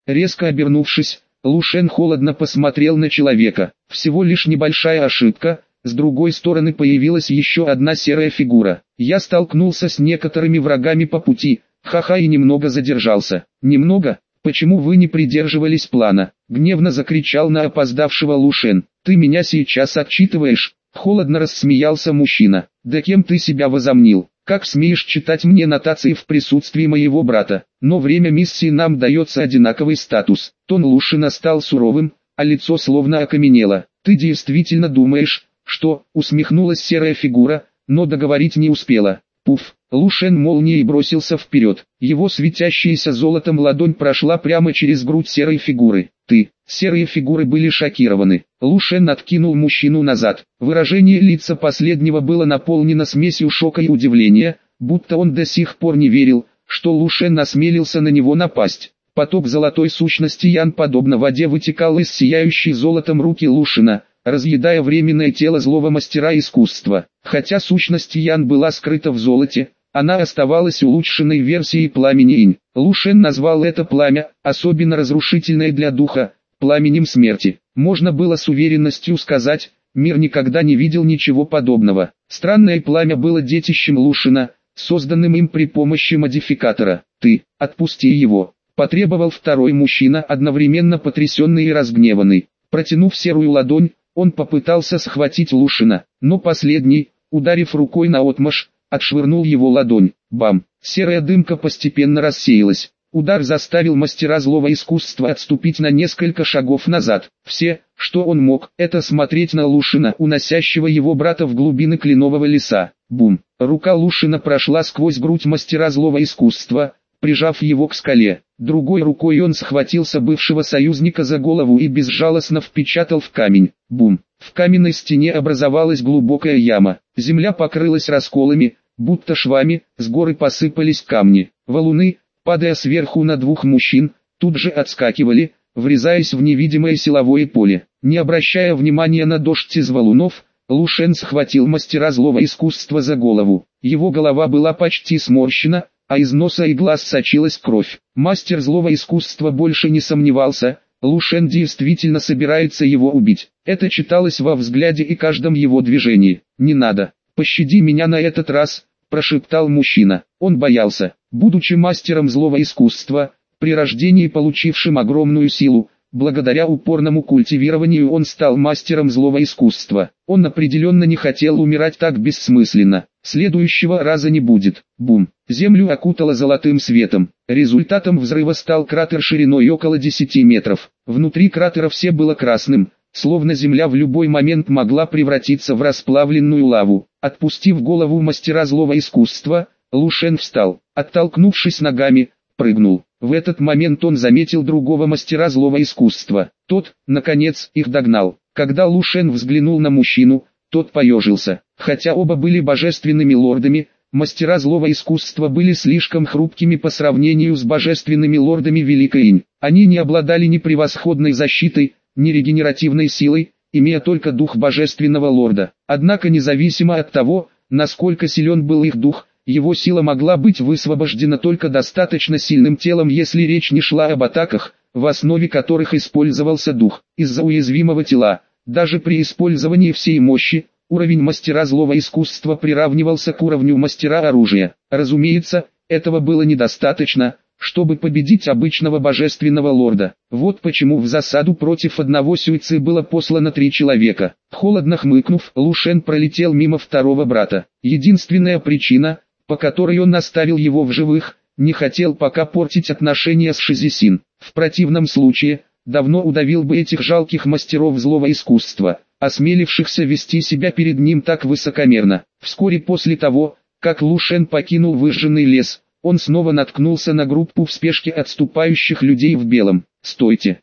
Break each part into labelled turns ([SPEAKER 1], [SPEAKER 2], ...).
[SPEAKER 1] Резко обернувшись, Лу Шен холодно посмотрел на человека. Всего лишь небольшая ошибка. С другой стороны появилась еще одна серая фигура. Я столкнулся с некоторыми врагами по пути, ха-ха, и немного задержался. Немного? Почему вы не придерживались плана? Гневно закричал на опоздавшего Лу Шен. Ты меня сейчас отчитываешь? Холодно рассмеялся мужчина. Да кем ты себя возомнил? Как смеешь читать мне нотации в присутствии моего брата? Но время миссии нам дается одинаковый статус. Тон Лу Шена стал суровым, а лицо словно окаменело. Ты действительно думаешь, что? Усмехнулась серая фигура, но договорить не успела. Пуф! Лу Шен молнией бросился вперед. Его светящаяся золотом ладонь прошла прямо через грудь серой фигуры. Серые фигуры были шокированы. Лу Шен откинул мужчину назад. Выражение лица последнего было наполнено смесью шока и удивления, будто он до сих пор не верил, что Лу Шен осмелился на него напасть. Поток золотой сущности Ян подобно воде вытекал из сияющей золотом руки Лу Шена, разъедая временное тело злого мастера искусства. Хотя сущность Ян была скрыта в золоте, она оставалась улучшенной версией пламени Инь. Лу Шен назвал это пламя, особенно разрушительное для духа, пламенем смерти. Можно было с уверенностью сказать, мир никогда не видел ничего подобного. Странное пламя было детищем Лу Шена, созданным им при помощи модификатора. Ты, отпусти его, потребовал второй мужчина, одновременно потрясенный и разгневанный. Протянув серую ладонь, он попытался схватить Лу Шена, но последний, ударив рукой наотмашь, отшвырнул его ладонь. Бам! Серая дымка постепенно рассеялась. Удар заставил мастера злого искусства отступить на несколько шагов назад. Все, что он мог, это смотреть на Лу Шена, уносящего его брата в глубины кленового леса. Бум! Рука Лу Шена прошла сквозь грудь мастера злого искусства, прижав его к скале. Другой рукой он схватился бывшего союзника за голову и безжалостно впечатал в камень. Бум! В каменной стене образовалась глубокая яма. Земля покрылась расколами, будто швами, с горы посыпались камни. Валуны, падая сверху на двух мужчин, тут же отскакивали, врезаясь в невидимое силовое поле. Не обращая внимания на дождь из валунов, Лу Шен схватил мастера злого искусства за голову. Его голова была почти сморщена, а из носа и глаз сочилась кровь. Мастер злого искусства больше не сомневался, Лу Шен действительно собирается его убить. Это читалось во взгляде и каждом его движении. «Не надо, пощади меня на этот раз», – прошептал мужчина. Он боялся, будучи мастером злого искусства, при рождении получившим огромную силу, благодаря упорному культивированию он стал мастером злого искусства. Он определенно не хотел умирать так бессмысленно. Следующего раза не будет. Бум! Землю окутало золотым светом. Результатом взрыва стал кратер шириной около 10 метров. Внутри кратера все было красным, словно земля в любой момент могла превратиться в расплавленную лаву. Отпустив голову мастера злого искусства, Лу Шен встал, оттолкнувшись ногами, прыгнул. В этот момент он заметил другого мастера злого искусства. Тот, наконец, их догнал. Когда Лу Шен взглянул на мужчину, тот поежился. Хотя оба были божественными лордами, мастера злого искусства были слишком хрупкими по сравнению с божественными лордами Великой Инь. Они не обладали ни превосходной защитой, ни регенеративной силой, имея только дух божественного лорда. Однако независимо от того, насколько силен был их дух, его сила могла быть высвобождена только достаточно сильным телом, если речь не шла об атаках, в основе которых использовался дух. Из-за уязвимого тела, даже при использовании всей мощи, уровень мастера злого искусства приравнивался к уровню мастера оружия. Разумеется, этого было недостаточно, чтобы победить обычного божественного лорда. Вот почему в засаду против одного Сюйци было послано 3 человека. Холодно хмыкнув, Лу Шен пролетел мимо второго брата. Единственная причина, по которой он оставил его в живых, не хотел пока портить отношения с Шизисин. В противном случае, давно удавил бы этих жалких мастеров злого искусства, осмелившихся вести себя перед ним так высокомерно. Вскоре после того, как Лу Шен покинул выжженный лес, он снова наткнулся на группу в спешке отступающих людей в белом. «Стойте!»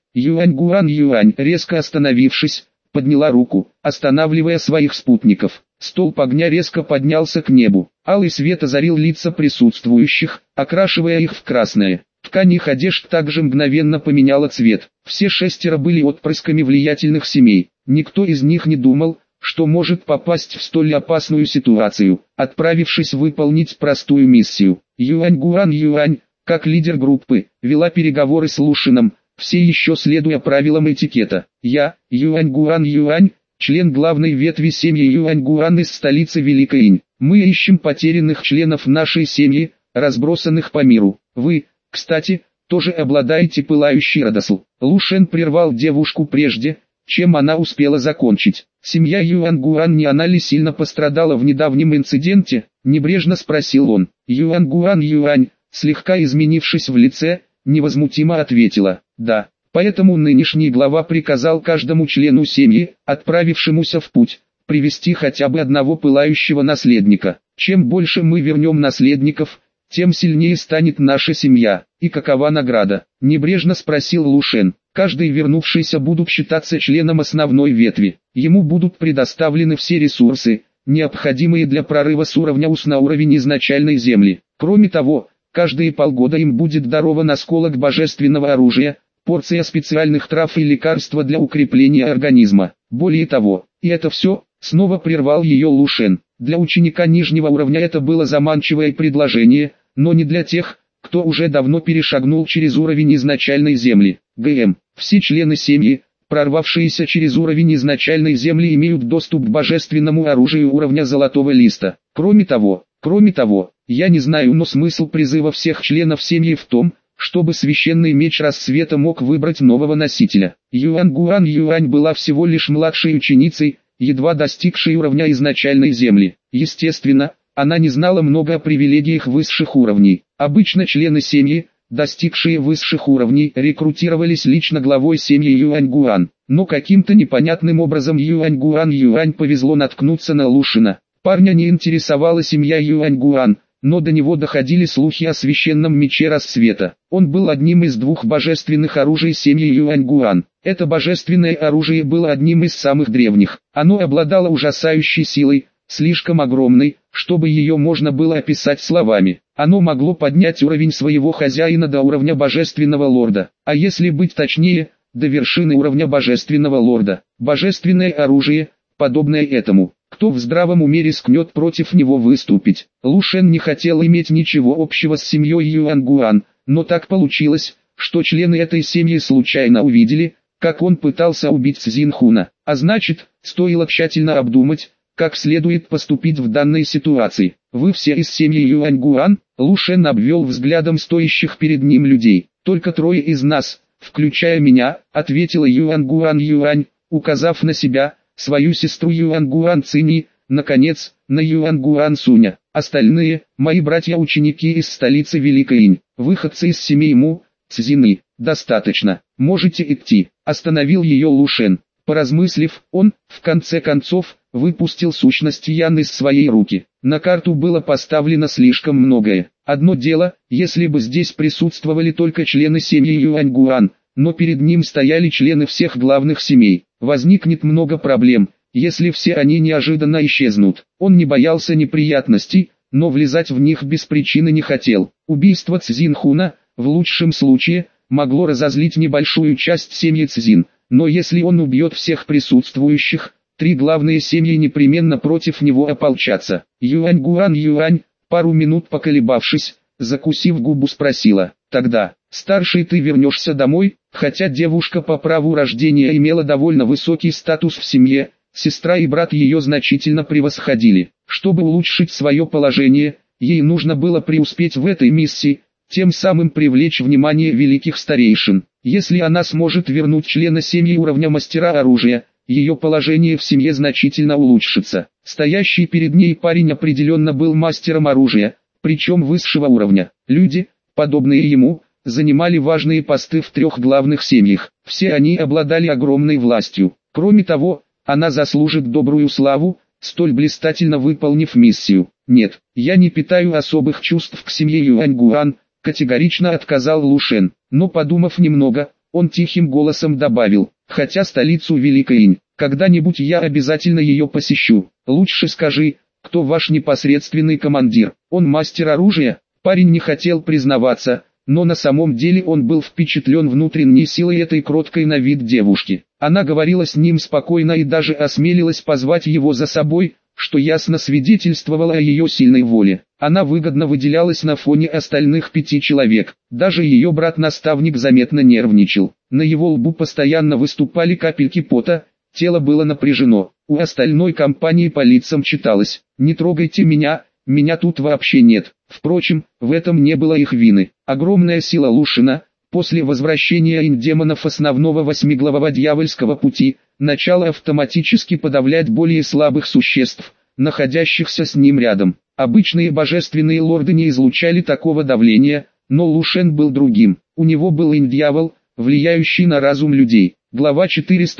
[SPEAKER 1] Юань, резко остановившись, подняла руку, останавливая своих спутников. Столб огня резко поднялся к небу. Алый свет озарил лица присутствующих, окрашивая их в красное. Ткань их одежд также мгновенно поменяла цвет. Все 6 были отпрысками влиятельных семей. Никто из них не думал, что может попасть в столь опасную ситуацию, отправившись выполнить простую миссию. Юань, как лидер группы, вела переговоры с Лу Шеном, все еще следуя правилам этикета. Я, Юань Гуан Юань, член главной ветви семьи Юань Гуан из столицы Великой Инь. Мы ищем потерянных членов нашей семьи, разбросанных по миру. Вы, кстати, тоже обладаете пылающей родословной. Лу Шен прервал девушку прежде, чем она успела закончить. Семья Юань Гуан не она ли сильно пострадала в недавнем инциденте? Небрежно спросил он. Юань Гуан Юань, слегка изменившись в лице, невозмутимо ответила: да. Поэтому нынешний глава приказал каждому члену семьи, отправившемуся в путь, привести хотя бы одного пылающего наследника. Чем больше мы вернем наследников, тем сильнее станет наша семья. И какова награда? Небрежно спросил Лу Шен. Каждый вернувшийся будут считаться членом основной ветви. Ему будут предоставлены все ресурсы, необходимые для прорыва с уровня УС на уровень изначальной земли. Кроме того, каждые полгода им будет дарован осколок божественного оружия, порция специальных трав и лекарства для укрепления организма. Более того, и это все, снова прервал ее Лу Шен. Для ученика нижнего уровня это было заманчивое предложение, но не для тех, кто уже давно перешагнул через уровень изначальной земли. ГМ. Все члены семьи, прорвавшиеся через уровень изначальной земли, имеют доступ к божественному оружию уровня золотого листа. Кроме того, я не знаю, но смысл призыва всех членов семьи в том, чтобы священный меч рассвета мог выбрать нового носителя. Юань Гуан Юань была всего лишь младшей ученицей, едва достигшей уровня изначальной земли. Естественно, она не знала много о привилегиях высших уровней. Обычно члены семьи, достигшие высших уровней, рекрутировались лично главой семьи Юань Гуан. Но каким-то непонятным образом Юань Гуан Юань повезло наткнуться на Лу Шена. Парня не интересовала семья Юань Гуан, но до него доходили слухи о священном мече рассвета. Он был одним из двух божественных оружий семьи Юань Гуан. Это божественное оружие было одним из самых древних. Оно обладало ужасающей силой, слишком огромной, чтобы ее можно было описать словами. Оно могло поднять уровень своего хозяина до уровня божественного лорда, а если быть точнее, до вершины уровня божественного лорда. Божественное оружие, подобное этому. Кто в здравом уме рискнет против него выступить? Лу Шен не хотел иметь ничего общего с семьей Юань Гуан, но так получилось, что члены этой семьи случайно увидели, как он пытался убить Цзинхуна. А значит, стоило тщательно обдумать, как следует поступить в данной ситуации. Вы все из семьи Юань Гуан? Лу Шен обвел взглядом стоящих перед ним людей. Только трое из нас, включая меня, ответила Юань Гуан Юань, указав на себя, свою сестру Юань Гуан Цини, наконец, на Юань Гуан Суня. Остальные, мои братья-ученики из столицы Великой Инь, выходцы из семей Му, Цзины. Достаточно, можете идти, остановил ее Лу Шен. Поразмыслив, он, в конце концов, выпустил сущность Ян из своей руки. На карту было поставлено слишком многое. Одно дело, если бы здесь присутствовали только члены семьи Юань Гуан, но перед ним стояли члены всех главных семей. Возникнет много проблем, если все они неожиданно исчезнут. Он не боялся неприятностей, но влезать в них без причины не хотел. Убийство Цзинхуна, в лучшем случае, могло разозлить небольшую часть семьи Цзин, но если он убьет всех присутствующих, три главные семьи непременно против него ополчатся. Юань Гуан Юань, пару минут поколебавшись, закусив губу спросила: тогда, старший, ты вернешься домой? Хотя девушка по праву рождения имела довольно высокий статус в семье, сестра и брат ее значительно превосходили. Чтобы улучшить свое положение, ей нужно было преуспеть в этой миссии, тем самым привлечь внимание великих старейшин. Если она сможет вернуть члена семьи уровня мастера оружия, ее положение в семье значительно улучшится. Стоящий перед ней парень определенно был мастером оружия, причем высшего уровня. Люди, подобные ему, занимали важные посты в трех главных семьях. Все они обладали огромной властью. Кроме того, она заслужит добрую славу, столь блистательно выполнив миссию. Нет, я не питаю особых чувств к семье Юань Гуан, категорично отказал Лу Шен. Но подумав немного, он тихим голосом добавил: хотя столицу Великой Инь, когда-нибудь я обязательно ее посещу. Лучше скажи, кто ваш непосредственный командир? Он мастер оружия? Парень не хотел признаваться, но на самом деле он был впечатлен внутренней силой этой кроткой на вид девушки. Она говорила с ним спокойно и даже осмелилась позвать его за собой, что ясно свидетельствовало о ее сильной воле. Она выгодно выделялась на фоне остальных 5 человек. Даже ее брат-наставник заметно нервничал. на его лбу постоянно выступали капельки пота, тело было напряжено. У остальной компании по лицам читалось: «Не трогайте меня, меня тут вообще нет». Впрочем, в этом не было их вины. Огромная сила Лушина, после возвращения индемонов основного восьмиглавого дьявольского пути, начала автоматически подавлять более слабых существ, находящихся с ним рядом. Обычные божественные лорды не излучали такого давления, но Лушен был другим. У него был инь-дьявол, влияющий на разум людей. Глава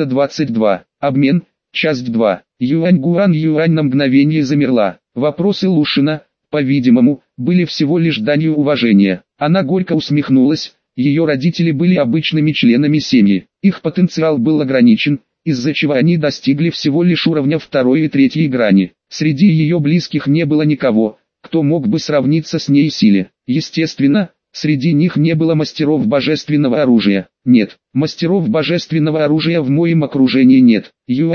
[SPEAKER 1] 422. Обмен. Часть 2. Юань на мгновение замерла. Вопросы Лушина, по-видимому, были всего лишь данью уважения. Она горько усмехнулась. Ее родители были обычными членами семьи. Их потенциал был ограничен, из-за чего они достигли всего лишь уровня второй и третьей грани. Среди ее близких не было никого, кто мог бы сравниться с ней в силе. Естественно, среди них не было мастеров божественного оружия. Нет, мастеров божественного оружия в моем окружении нет.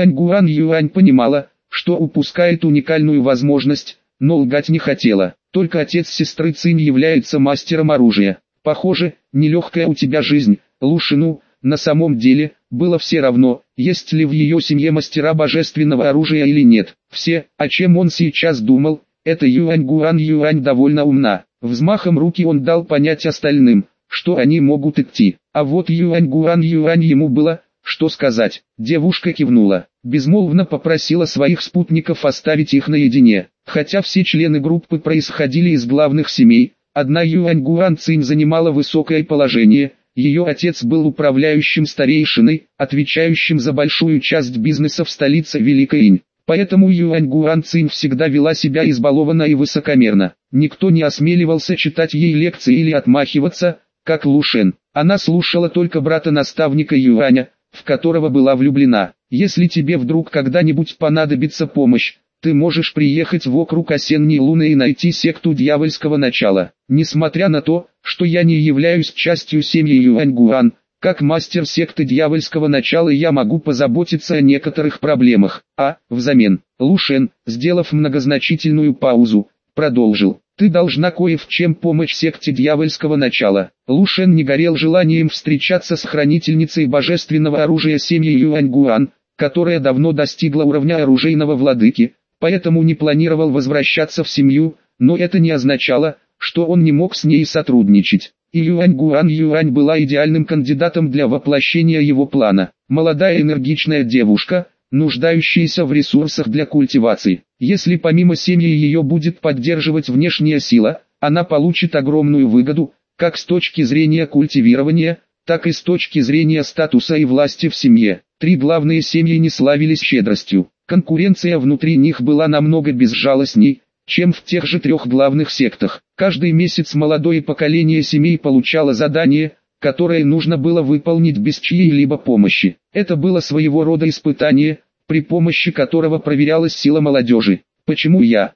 [SPEAKER 1] Юань понимала, что упускает уникальную возможность, но лгать не хотела. Только отец сестры Цинь является мастером оружия. Похоже, нелегкая у тебя жизнь, Лушину. На самом деле, было все равно, есть ли в ее семье мастера божественного оружия или нет. Все, о чем он сейчас думал, это Юань довольно умна. Взмахом руки он дал понять остальным, что они могут идти. А вот Юань ему было, что сказать. Девушка кивнула, безмолвно попросила своих спутников оставить их наедине. Хотя все члены группы происходили из главных семей, одна Юань Цинь занимала высокое положение. Ее отец был управляющим старейшиной, отвечающим за большую часть бизнеса в столице Великой Инь. Поэтому Юань Цинь всегда вела себя избалованно и высокомерно. Никто не осмеливался читать ей лекции или отмахиваться, как Лушен. Она слушала только брата-наставника Юаня, в которого была влюблена. Если тебе вдруг когда-нибудь понадобится помощь, ты можешь приехать в округ Осенней Луны и найти секту дьявольского начала. Несмотря на то, что я не являюсь частью семьи Юань, как мастер секты дьявольского начала я могу позаботиться о некоторых проблемах. Взамен, Лушен, сделав многозначительную паузу, продолжил: ты должна кое в чем помочь секте дьявольского начала. Лушен не горел желанием встречаться с хранительницей божественного оружия семьи Юань, которая давно достигла уровня оружейного владыки, поэтому не планировал возвращаться в семью, но это не означало, что он не мог с ней сотрудничать. И Юань была идеальным кандидатом для воплощения его плана. Молодая энергичная девушка, нуждающаяся в ресурсах для культивации. Если помимо семьи ее будет поддерживать внешняя сила, она получит огромную выгоду, как с точки зрения культивирования, так и с точки зрения статуса и власти в семье. Три главные семьи не славились щедростью. Конкуренция внутри них была намного безжалостней, чем в тех же трех главных сектах. Каждый месяц молодое поколение семей получало задание, которое нужно было выполнить без чьей-либо помощи. Это было своего рода испытание, при помощи которого проверялась сила молодежи. «Почему я?»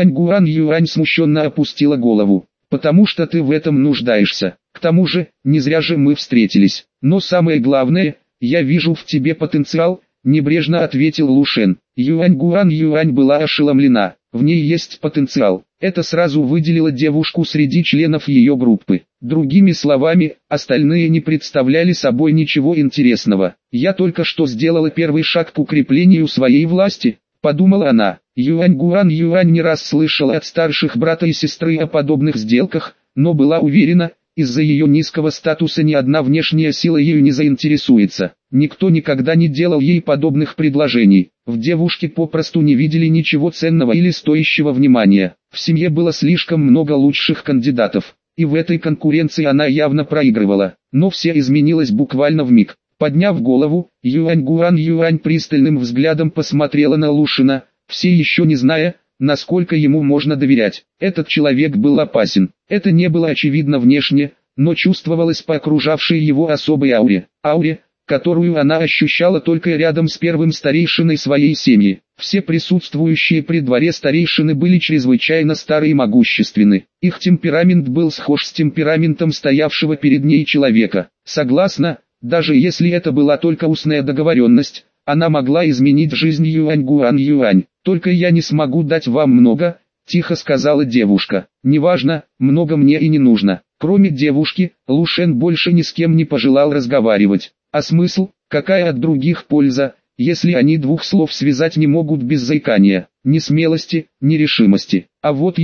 [SPEAKER 1] Юань смущенно опустила голову. «Потому что ты в этом нуждаешься. К тому же, не зря же мы встретились. Но самое главное, я вижу в тебе потенциал», небрежно ответил Лушен. Юань была ошеломлена. В ней есть потенциал. Это сразу выделило девушку среди членов ее группы. Другими словами, остальные не представляли собой ничего интересного. «Я только что сделала первый шаг к укреплению своей власти», — подумала она. Юань не раз слышала от старших брата и сестры о подобных сделках, но была уверена, из-за ее низкого статуса ни одна внешняя сила ею не заинтересуется. Никто никогда не делал ей подобных предложений. В девушке попросту не видели ничего ценного или стоящего внимания. В семье было слишком много лучших кандидатов, и в этой конкуренции она явно проигрывала. Но все изменилось буквально вмиг. Подняв голову, Юань пристальным взглядом посмотрела на Лушина, все еще не зная, насколько ему можно доверять. Этот человек был опасен. Это не было очевидно внешне, но чувствовалось по окружавшей его особой ауре, которую она ощущала только рядом с первым старейшиной своей семьи. Все присутствующие при дворе старейшины были чрезвычайно стары и могущественны. Их темперамент был схож с темпераментом стоявшего перед ней человека. Согласно, даже если это была только устная договоренность, она могла изменить жизнь Юань. «Только я не смогу дать вам много», — тихо сказала девушка. неважно, много мне и не нужно. Кроме девушки, Лушен больше ни с кем не пожелал разговаривать. А смысл, какая от других польза, если они двух слов связать не могут без заикания, ни смелости, ни решимости. А вот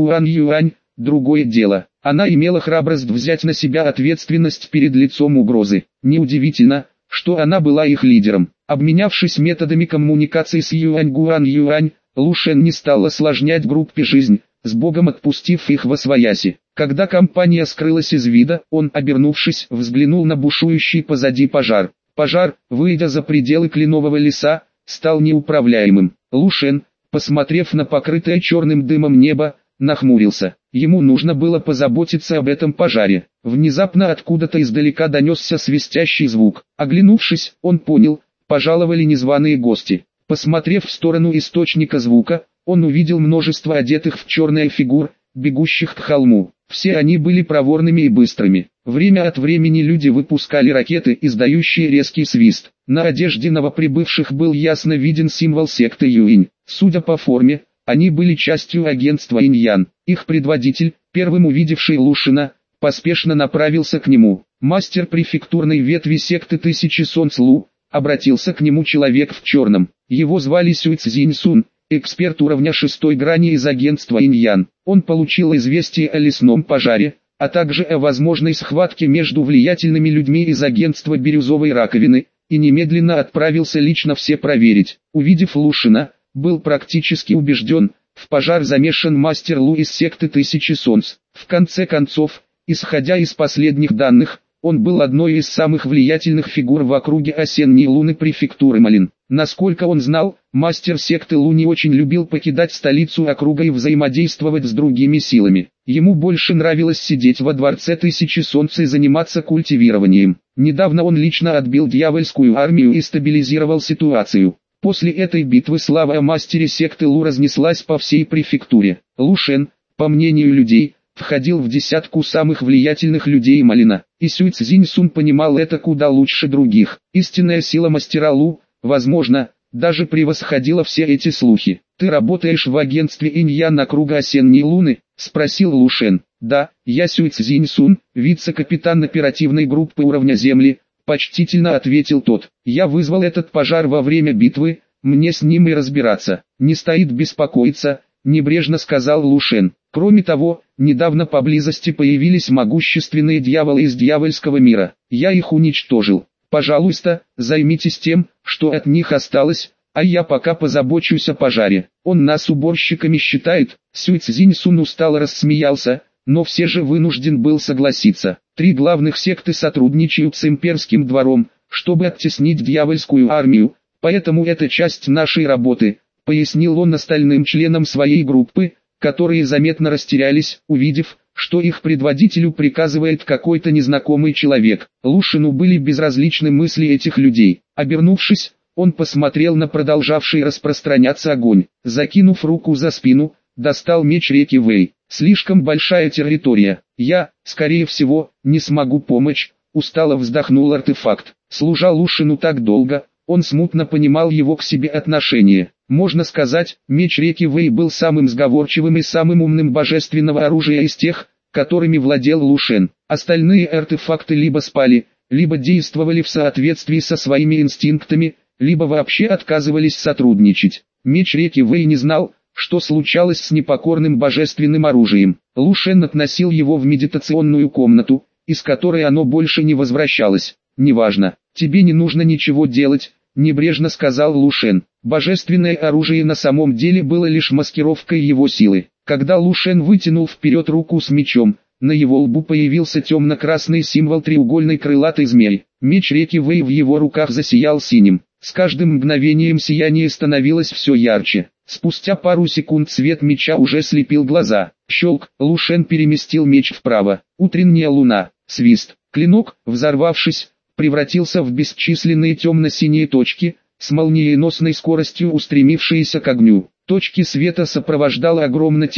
[SPEAKER 1] Юань, другое дело. Она имела храбрость взять на себя ответственность перед лицом угрозы. Неудивительно, что она была их лидером. Обменявшись методами коммуникации с Юань, Лушен не стал осложнять группе жизнь, с Богом отпустив их восвояси. Когда компания скрылась из вида, он, обернувшись, взглянул на бушующий позади пожар. Пожар, выйдя за пределы кленового леса, стал неуправляемым. Лушен, посмотрев на покрытое черным дымом небо, нахмурился. Ему нужно было позаботиться об этом пожаре. Внезапно откуда-то издалека донесся свистящий звук. Оглянувшись, он понял, пожаловали незваные гости. Посмотрев в сторону источника звука, он увидел множество одетых в черное фигур, бегущих к холму. Все они были проворными и быстрыми. Время от времени люди выпускали ракеты, издающие резкий свист. На одежде новоприбывших был ясно виден символ секты Юинь. Судя по форме, они были частью агентства Иньян. Их предводитель, первым увидевший Лушена, поспешно направился к нему. Мастер префектурной ветви секты Тысячи Солнц Лу, обратился к нему человек в черном. Его звали Сюй Цзиньсун, эксперт уровня 6 грани из агентства Иньян. Он получил известие о лесном пожаре, а также о возможной схватке между влиятельными людьми из агентства Бирюзовой Раковины, и немедленно отправился лично все проверить. Увидев Лушена, был практически убежден, в пожар замешан мастер Лу из секты Тысячи Солнц. В конце концов, исходя из последних данных, он был одной из самых влиятельных фигур в округе осенней луны префектуры Малин. Насколько он знал, мастер секты Лу не очень любил покидать столицу округа и взаимодействовать с другими силами. Ему больше нравилось сидеть во дворце Тысячи Солнц и заниматься культивированием. Недавно он лично отбил дьявольскую армию и стабилизировал ситуацию. После этой битвы слава о мастере секты Лу разнеслась по всей префектуре. Лушен, по мнению людей, входил в десятку самых влиятельных людей Малина. И Сюй Цзиньсун понимал это куда лучше других. Истинная сила мастера Лу, возможно, даже превосходила все эти слухи. «Ты работаешь в агентстве Иньян на круга осенней луны?» – спросил Лушен. «Да, я Сюй Цзиньсун, вице-капитан оперативной группы уровня Земли», – почтительно ответил тот. «Я вызвал этот пожар во время битвы, мне с ним и разбираться. Не стоит беспокоиться», – небрежно сказал Лушен. «Кроме того, недавно поблизости появились могущественные дьяволы из дьявольского мира. Я их уничтожил. Пожалуйста, займитесь тем, что от них осталось, а я пока позабочусь о пожаре. Он нас уборщиками считает». Сюй Цзиньсун устало рассмеялся, но все же вынужден был согласиться. 3 главных секты сотрудничают с имперским двором, чтобы оттеснить дьявольскую армию, поэтому это часть нашей работы, пояснил он остальным членам своей группы, которые заметно растерялись, увидев, что их предводителю приказывает какой-то незнакомый человек. Лушину были безразличны мысли этих людей. Обернувшись, он посмотрел на продолжавший распространяться огонь. Закинув руку за спину, достал меч реки Вэй. «Слишком большая территория. Я, скорее всего, не смогу помочь», — устало вздохнул артефакт. Служа Лушину так долго, он смутно понимал его к себе отношение. Можно сказать, меч реки Вэй был самым сговорчивым и самым умным божественного оружия из тех, которыми владел Лушен. Остальные артефакты либо спали, либо действовали в соответствии со своими инстинктами, либо вообще отказывались сотрудничать. Меч реки Вэй не знал, что случалось с непокорным божественным оружием. Лушен относил его в медитационную комнату, из которой оно больше не возвращалось. «Неважно, тебе не нужно ничего делать», — небрежно сказал Лушен. Божественное оружие на самом деле было лишь маскировкой его силы. Когда Лушен вытянул вперед руку с мечом, на его лбу появился темно-красный символ треугольной крылатой змеи. Меч реки Вэй в его руках засиял синим. С каждым мгновением сияние становилось все ярче. Спустя пару секунд свет меча уже слепил глаза. Щелк, Лушен переместил меч вправо. Утренняя луна, свист. Клинок, взорвавшись, превратился в бесчисленные темно-синие точки, с молниеносной скоростью устремившиеся к огню. Точки света сопровождала огромная тень,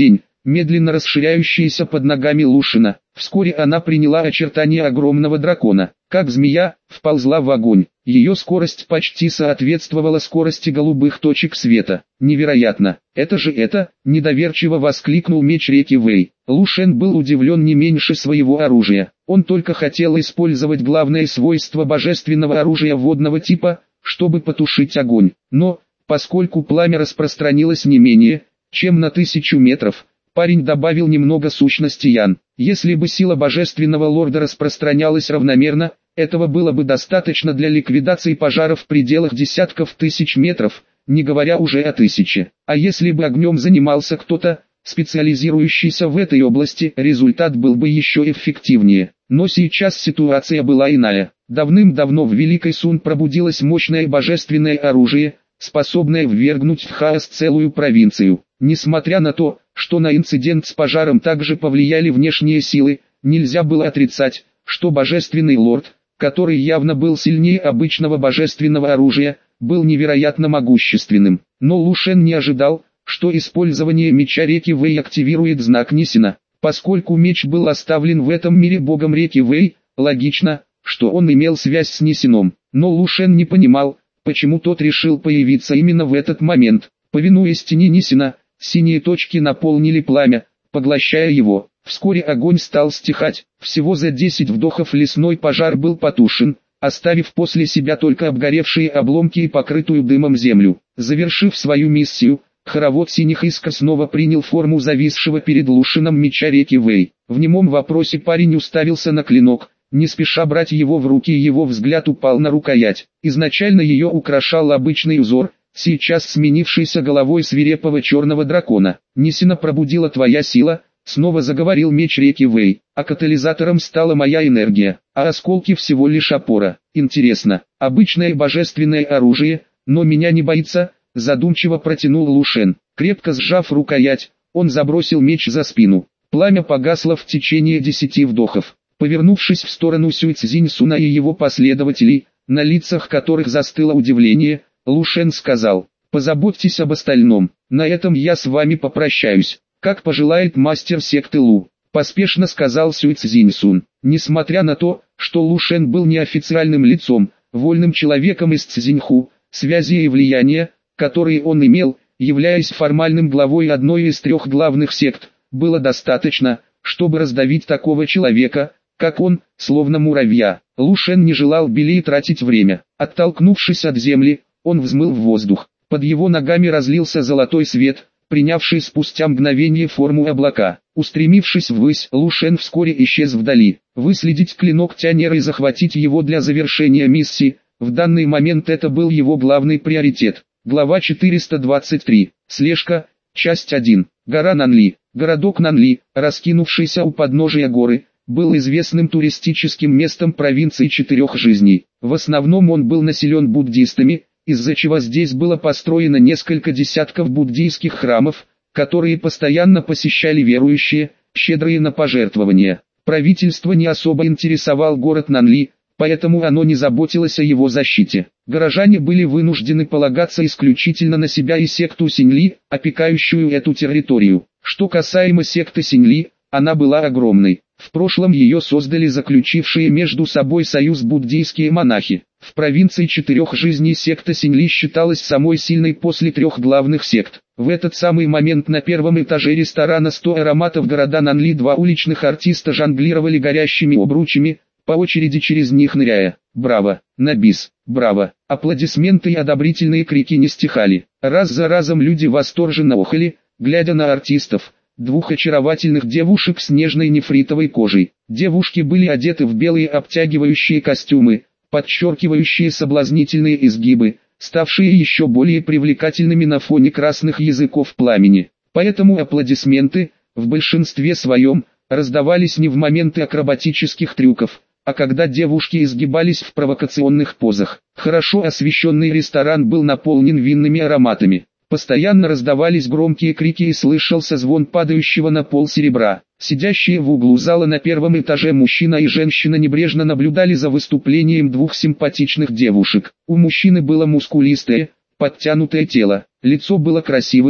[SPEAKER 1] медленно расширяющаяся под ногами Лушина. Вскоре она приняла очертания огромного дракона. Как змея, вползла в огонь. Ее скорость почти соответствовала скорости голубых точек света. Невероятно! Это же это! Недоверчиво воскликнул меч реки Вэй. Лушен был удивлен не меньше своего оружия. Он только хотел использовать главное свойство божественного оружия водного типа, чтобы потушить огонь. Но, поскольку пламя распространилось не менее, чем на 1000 метров, парень добавил немного сущности Ян. Если бы сила божественного лорда распространялась равномерно, этого было бы достаточно для ликвидации пожаров в пределах десятков тысяч метров, не говоря уже о 1000. А если бы огнем занимался кто-то, специализирующийся в этой области, результат был бы еще эффективнее. Но сейчас ситуация была иная. Давным-давно в Великой Сун пробудилось мощное божественное оружие, способное ввергнуть в хаос целую провинцию. Несмотря на то, что на инцидент с пожаром также повлияли внешние силы, нельзя было отрицать, что божественный лорд, который явно был сильнее обычного божественного оружия, был невероятно могущественным. Но Лушен не ожидал, что использование меча реки Вэй активирует знак Нисина. Поскольку меч был оставлен в этом мире богом реки Вэй, логично, что он имел связь с Нисином. Но Лушен не понимал, почему тот решил появиться именно в этот момент. Повинуясь тени Нисина, синие точки наполнили пламя, поглощая его. Вскоре огонь стал стихать. Всего за 10 вдохов лесной пожар был потушен, оставив после себя только обгоревшие обломки и покрытую дымом землю. Завершив свою миссию, хоровод синих искр снова принял форму зависшего перед Лушином меча реки Вэй. В немом вопросе парень уставился на клинок, не спеша брать его в руки, и его взгляд упал на рукоять. Изначально ее украшал обычный узор, сейчас сменившийся головой свирепого черного дракона. «Нисина пробудила твоя сила», — снова заговорил меч реки Вэй, — «а катализатором стала моя энергия, а осколки всего лишь опора. Интересно, обычное божественное оружие, но меня не боится?» — задумчиво протянул Лушен. Крепко сжав рукоять, он забросил меч за спину. Пламя погасло в течение 10 вдохов. Повернувшись в сторону Сюйцзиньсуна и его последователей, на лицах которых застыло удивление, Лушен сказал: «Позаботьтесь об остальном, на этом я с вами попрощаюсь, как пожелает мастер секты Лу», — поспешно сказал Сюйцзиньсун. Несмотря на то, что Лушен был неофициальным лицом, вольным человеком из Цзиньху, связи и влияния, которые он имел, являясь формальным главой одной из 3 главных сект, было достаточно, чтобы раздавить такого человека, как он, словно муравья. Лушен не желал белее тратить время. Оттолкнувшись от земли, он взмыл в воздух. Под его ногами разлился золотой свет, принявший спустя мгновение форму облака. Устремившись ввысь, Лушен вскоре исчез вдали. Выследить клинок Тянера и захватить его для завершения миссии, в данный момент это был его главный приоритет. Глава 423. Слежка. Часть 1. Гора Нанли. Городок Нанли, раскинувшийся у подножия горы, был известным туристическим местом провинции 4 жизней. В основном он был населен буддистами, из-за чего здесь было построено несколько десятков буддийских храмов, которые постоянно посещали верующие, щедрые на пожертвования. Правительство не особо интересовал город Нанли, поэтому оно не заботилось о его защите. Горожане были вынуждены полагаться исключительно на себя и секту Синьли, опекающую эту территорию. Что касаемо секты Синьли, она была огромной. В прошлом ее создали заключившие между собой союз буддийские монахи. В провинции 4 жизней секта Синьли считалась самой сильной после 3 главных сект. В этот самый момент на первом этаже ресторана 100 ароматов города Нанли 2 уличных артиста жонглировали горящими обручами, по очереди через них ныряя. «Браво! На бис! Браво!» Аплодисменты и одобрительные крики не стихали. Раз за разом люди восторженно охали, глядя на артистов. 2 очаровательных девушек с нежной нефритовой кожей. Девушки были одеты в белые обтягивающие костюмы, подчеркивающие соблазнительные изгибы, ставшие еще более привлекательными на фоне красных языков пламени. Поэтому аплодисменты, в большинстве своем, раздавались не в моменты акробатических трюков, а когда девушки изгибались в провокационных позах. Хорошо освещенный ресторан был наполнен винными ароматами. Постоянно раздавались громкие крики и слышался звон падающего на пол серебра. Сидящие в углу зала на первом этаже мужчина и женщина небрежно наблюдали за выступлением 2 симпатичных девушек. У мужчины было мускулистое, подтянутое тело, лицо было красивым,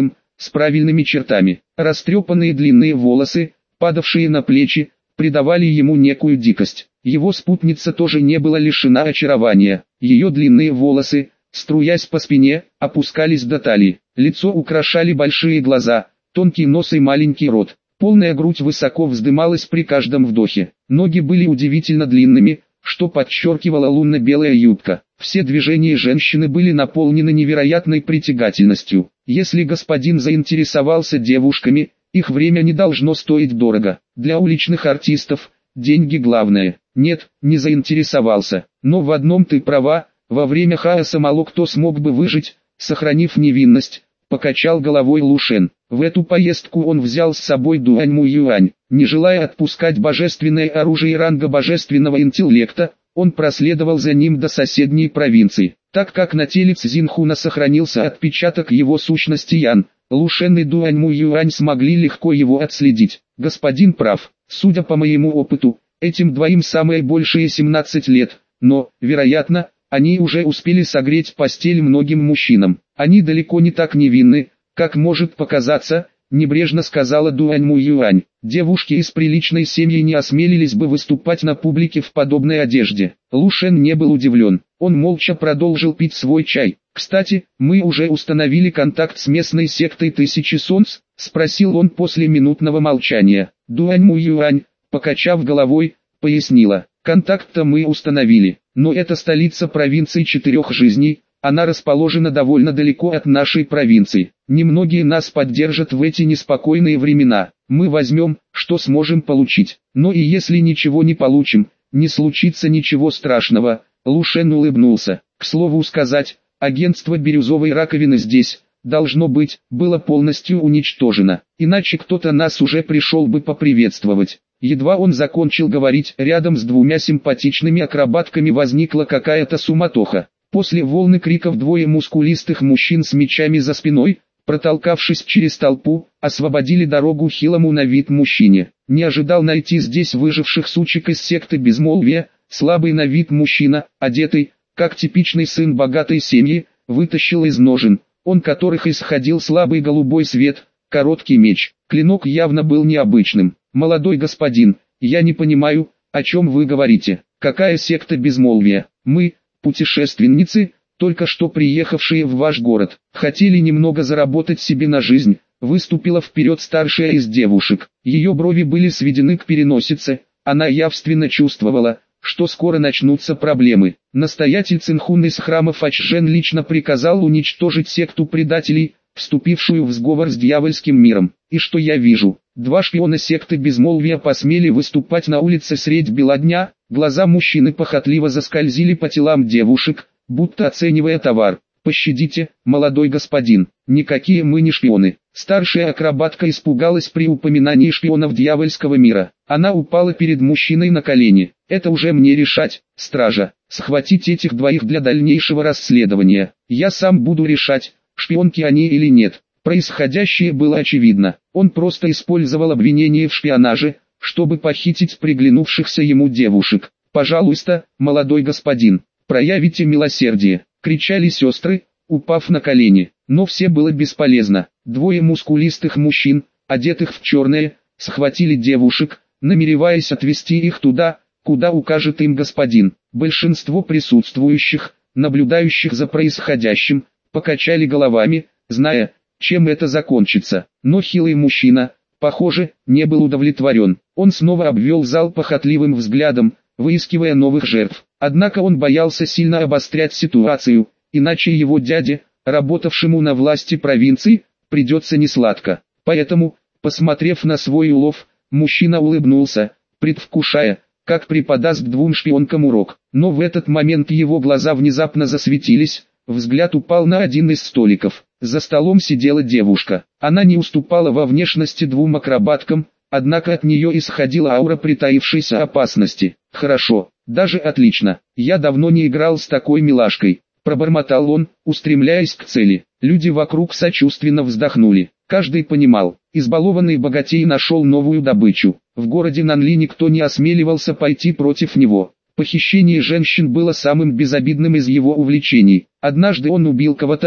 [SPEAKER 1] с правильными чертами. Растрепанные длинные волосы, падавшие на плечи, придавали ему некую дикость. Его спутница тоже не была лишена очарования. Ее длинные волосы, струясь по спине, опускались до талии. Лицо украшали большие глаза, тонкий нос и маленький рот. Полная грудь высоко вздымалась при каждом вдохе. Ноги были удивительно длинными, что подчеркивала лунно-белая юбка. Все движения женщины были наполнены невероятной притягательностью. Если господин заинтересовался девушками, их время не должно стоить дорого. Для уличных артистов деньги главное. Нет, не заинтересовался. Но в одном ты права, во время хаоса мало кто смог бы выжить, сохранив невинность, покачал головой Лушен. В эту поездку он взял с собой Дуань Муюань. Не желая отпускать божественное оружие ранга божественного интеллекта, он проследовал за ним до соседней провинции. Так как на теле Цзинхуна сохранился отпечаток его сущности Ян, Лушен и Дуань Муюань смогли легко его отследить. Господин прав, судя по моему опыту, этим двоим самое большее 17 лет, но, вероятно, они уже успели согреть постель многим мужчинам. Они далеко не так невинны, как может показаться, небрежно сказала Дуань Муюань. Девушки из приличной семьи не осмелились бы выступать на публике в подобной одежде. Лушен не был удивлен. Он молча продолжил пить свой чай. «Кстати, мы уже установили контакт с местной сектой Тысячи Солнц?» — спросил он после минутного молчания. Дуань Муюань, покачав головой, пояснила. «Контакт-то мы установили, но это столица провинции Четырех Жизней, она расположена довольно далеко от нашей провинции. Немногие нас поддержат в эти неспокойные времена. Мы возьмем, что сможем получить. Но и если ничего не получим, не случится ничего страшного». Лушен улыбнулся. К слову сказать, агентство бирюзовой раковины здесь, должно быть, было полностью уничтожено. Иначе кто-то нас уже пришел бы поприветствовать. Едва он закончил говорить, рядом с двумя симпатичными акробатками возникла какая-то суматоха. После волны криков двое мускулистых мужчин с мечами за спиной, протолкавшись через толпу, освободили дорогу хилому на вид мужчине. Не ожидал найти здесь выживших сучек из секты безмолвия, слабый на вид мужчина, одетый, как типичный сын богатой семьи, вытащил из ножен, которых исходил слабый голубой свет, короткий меч. Клинок явно был необычным. «Молодой господин, я не понимаю, о чем вы говорите. Какая секта безмолвия? Мы, путешественницы, только что приехавшие в ваш город, хотели немного заработать себе на жизнь», выступила вперед старшая из девушек. Ее брови были сведены к переносице, она явственно чувствовала, что скоро начнутся проблемы. Настоятель Цинхун из храма Фачжэн лично приказал уничтожить секту предателей, вступившую в сговор с дьявольским миром. И что я вижу? Два шпиона секты безмолвия посмели выступать на улице средь бела дня. Глаза мужчины похотливо заскользили по телам девушек, будто оценивая товар. «Пощадите, молодой господин, никакие мы не шпионы». Старшая акробатка испугалась при упоминании шпионов дьявольского мира. Она упала перед мужчиной на колени. «Это уже мне решать, стража. Схватить этих двоих для дальнейшего расследования. Я сам буду решать, шпионки они или нет». Происходящее было очевидно. Он просто использовал обвинение в шпионаже, чтобы похитить приглянувшихся ему девушек. «Пожалуйста, молодой господин, проявите милосердие», — кричали сестры, упав на колени. Но все было бесполезно. Двое мускулистых мужчин, одетых в черное, схватили девушек, намереваясь отвезти их туда, куда укажет им господин. Большинство присутствующих, наблюдающих за происходящим, покачали головами, зная, чем это закончится. Но хилый мужчина, похоже, не был удовлетворен. Он снова обвел зал похотливым взглядом, выискивая новых жертв. Однако он боялся сильно обострять ситуацию, иначе его дяде, работавшему на власти провинции, придется несладко. Поэтому, посмотрев на свой улов, мужчина улыбнулся, предвкушая, как преподаст двум шпионкам урок. Но в этот момент его глаза внезапно засветились, взгляд упал на один из столиков. За столом сидела девушка. Она не уступала во внешности двум акробаткам, однако от нее исходила аура притаившейся опасности. «Хорошо, даже отлично. Я давно не играл с такой милашкой», — пробормотал он, устремляясь к цели. Люди вокруг сочувственно вздохнули. Каждый понимал, избалованный богатей нашел новую добычу. В городе Нанли никто не осмеливался пойти против него. Похищение женщин было самым безобидным из его увлечений. Однажды он убил кого-то,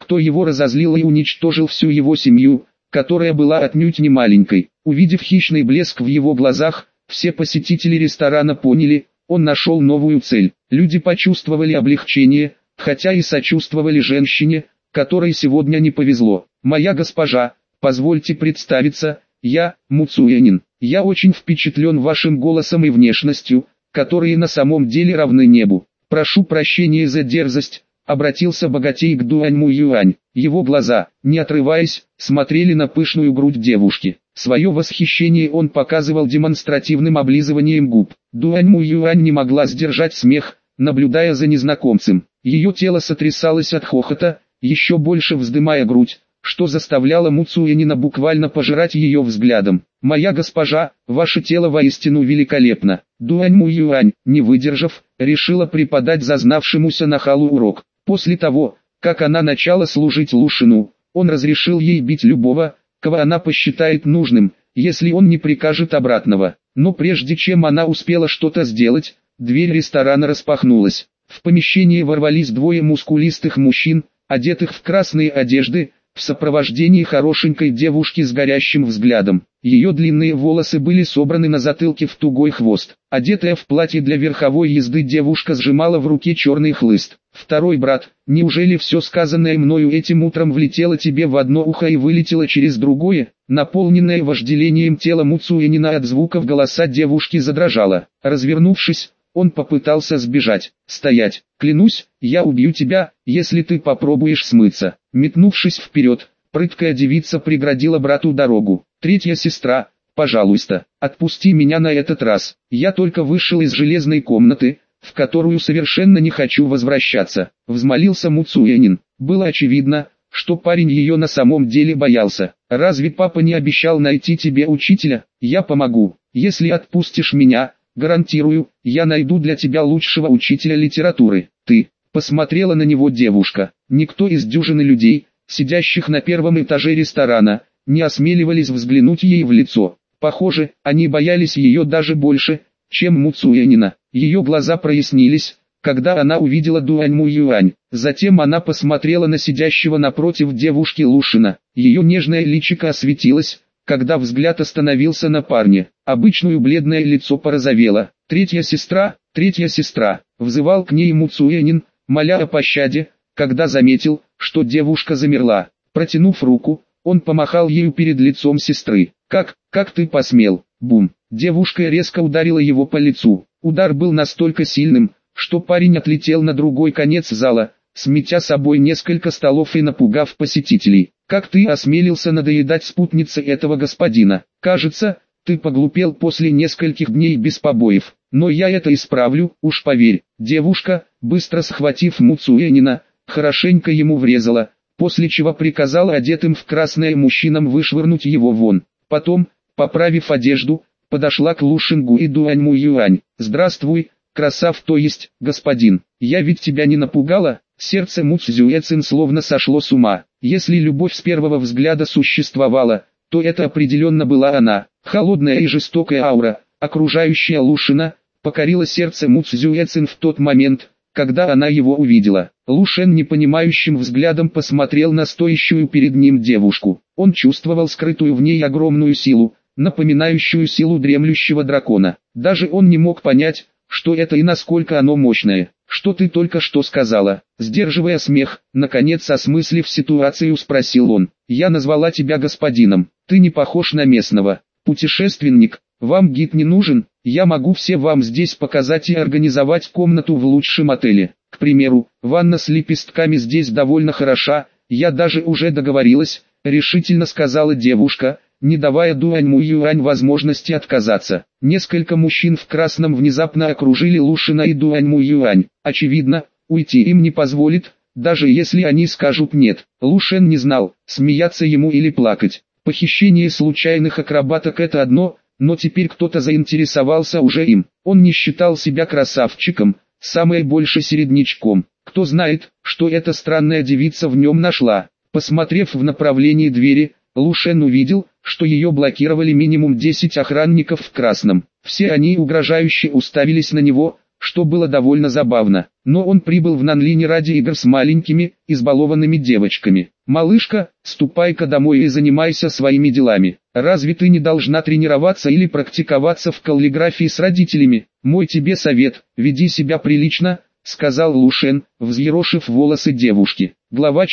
[SPEAKER 1] кто его разозлил и уничтожил всю его семью, которая была отнюдь не маленькой. Увидев хищный блеск в его глазах, все посетители ресторана поняли, он нашел новую цель. Люди почувствовали облегчение, хотя и сочувствовали женщине, которой сегодня не повезло. «Моя госпожа, позвольте представиться, я, Муцуэнин. Я очень впечатлен вашим голосом и внешностью, которые на самом деле равны небу. Прошу прощения за дерзость», — обратился богатей к Дуаньму Юань. Его глаза, не отрываясь, смотрели на пышную грудь девушки. Свое восхищение он показывал демонстративным облизыванием губ. Дуаньму Юань не могла сдержать смех, наблюдая за незнакомцем. Ее тело сотрясалось от хохота, еще больше вздымая грудь, что заставляло Муцуэнина буквально пожирать ее взглядом. «Моя госпожа, ваше тело воистину великолепно». Дуаньму Юань, не выдержав, решила преподать зазнавшемуся нахалу урок. После того, как она начала служить Лушину, он разрешил ей бить любого, кого она посчитает нужным, если он не прикажет обратного. Но прежде чем она успела что-то сделать, дверь ресторана распахнулась. В помещение ворвались двое мускулистых мужчин, одетых в красные одежды, в сопровождении хорошенькой девушки с горящим взглядом. Ее длинные волосы были собраны на затылке в тугой хвост. Одетая в платье для верховой езды девушка сжимала в руке черный хлыст. «Второй брат, неужели все сказанное мною этим утром влетело тебе в одно ухо и вылетело через другое?» Наполненное вожделением тело Муцуэнина от звуков голоса девушки задрожало. Развернувшись, он попытался сбежать. «Стоять! Клянусь, я убью тебя, если ты попробуешь смыться!» Метнувшись вперед, прыткая девица преградила брату дорогу. «Третья сестра, пожалуйста, отпусти меня на этот раз. Я только вышел из железной комнаты, в которую совершенно не хочу возвращаться», — взмолился Муцуэнин. Было очевидно, что парень ее на самом деле боялся. «Разве папа не обещал найти тебе учителя? Я помогу. Если отпустишь меня, гарантирую, я найду для тебя лучшего учителя литературы». «Ты», — посмотрела на него девушка. Никто из дюжины людей, сидящих на первом этаже ресторана, не осмеливались взглянуть ей в лицо. Похоже, они боялись ее даже больше, чем Муцуэнина. Ее глаза прояснились, когда она увидела Дуаньму Юань. Затем она посмотрела на сидящего напротив девушки Лушина. Ее нежное личико осветилось, когда взгляд остановился на парне. Обычное бледное лицо порозовело. «Третья сестра, взывал к ней Муцуэнин, моля о пощаде, когда заметил, что девушка замерла. Протянув руку, он помахал ею перед лицом сестры. «Как ты посмел?» Бум! Девушка резко ударила его по лицу. Удар был настолько сильным, что парень отлетел на другой конец зала, сметя собой несколько столов и напугав посетителей. «Как ты осмелился надоедать спутнице этого господина? Кажется, ты поглупел после нескольких дней без побоев. Но я это исправлю, уж поверь». Девушка, быстро схватив Муцуэнина, хорошенько ему врезала, после чего приказала одетым в красное мужчинам вышвырнуть его вон. Потом, поправив одежду, подошла к Лушингу и Дуаньму Юань. «Здравствуй, красав, то есть, господин. Я ведь тебя не напугала?» Сердце Муцзюэцин словно сошло с ума. Если любовь с первого взгляда существовала, то это определенно была она. Холодная и жестокая аура, окружающая Лушина, покорила сердце Муцзюэцин в тот момент, когда она его увидела. Лушен непонимающим взглядом посмотрел на стоящую перед ним девушку. Он чувствовал скрытую в ней огромную силу, напоминающую силу дремлющего дракона. Даже он не мог понять, что это и насколько оно мощное. «Что ты только что сказала?» Сдерживая смех, наконец осмыслив ситуацию, спросил он. «Я назвала тебя господином. Ты не похож на местного. Путешественник, вам гид не нужен? Я могу все вам здесь показать и организовать комнату в лучшем отеле. К примеру, ванна с лепестками здесь довольно хороша, я даже уже договорилась», решительно сказала девушка, не давая Дуаньму Юань возможности отказаться. Несколько мужчин в красном внезапно окружили Лушина и Дуаньму Юань. Очевидно, уйти им не позволит, даже если они скажут «нет». Лушен не знал, смеяться ему или плакать. Похищение случайных акробаток — это одно, но теперь кто-то заинтересовался уже им. Он не считал себя красавчиком, самое больше середнячком. Кто знает, что эта странная девица в нем нашла. Посмотрев в направлении двери, Лушен увидел, что ее блокировали минимум 10 охранников в красном. Все они угрожающе уставились на него, что было довольно забавно. Но он прибыл в Нанли не ради игр с маленькими, избалованными девочками. «Малышка, ступай-ка домой и занимайся своими делами. Разве ты не должна тренироваться или практиковаться в каллиграфии с родителями? Мой тебе совет, веди себя прилично», — сказал Лушен, взъерошив волосы девушки. Глава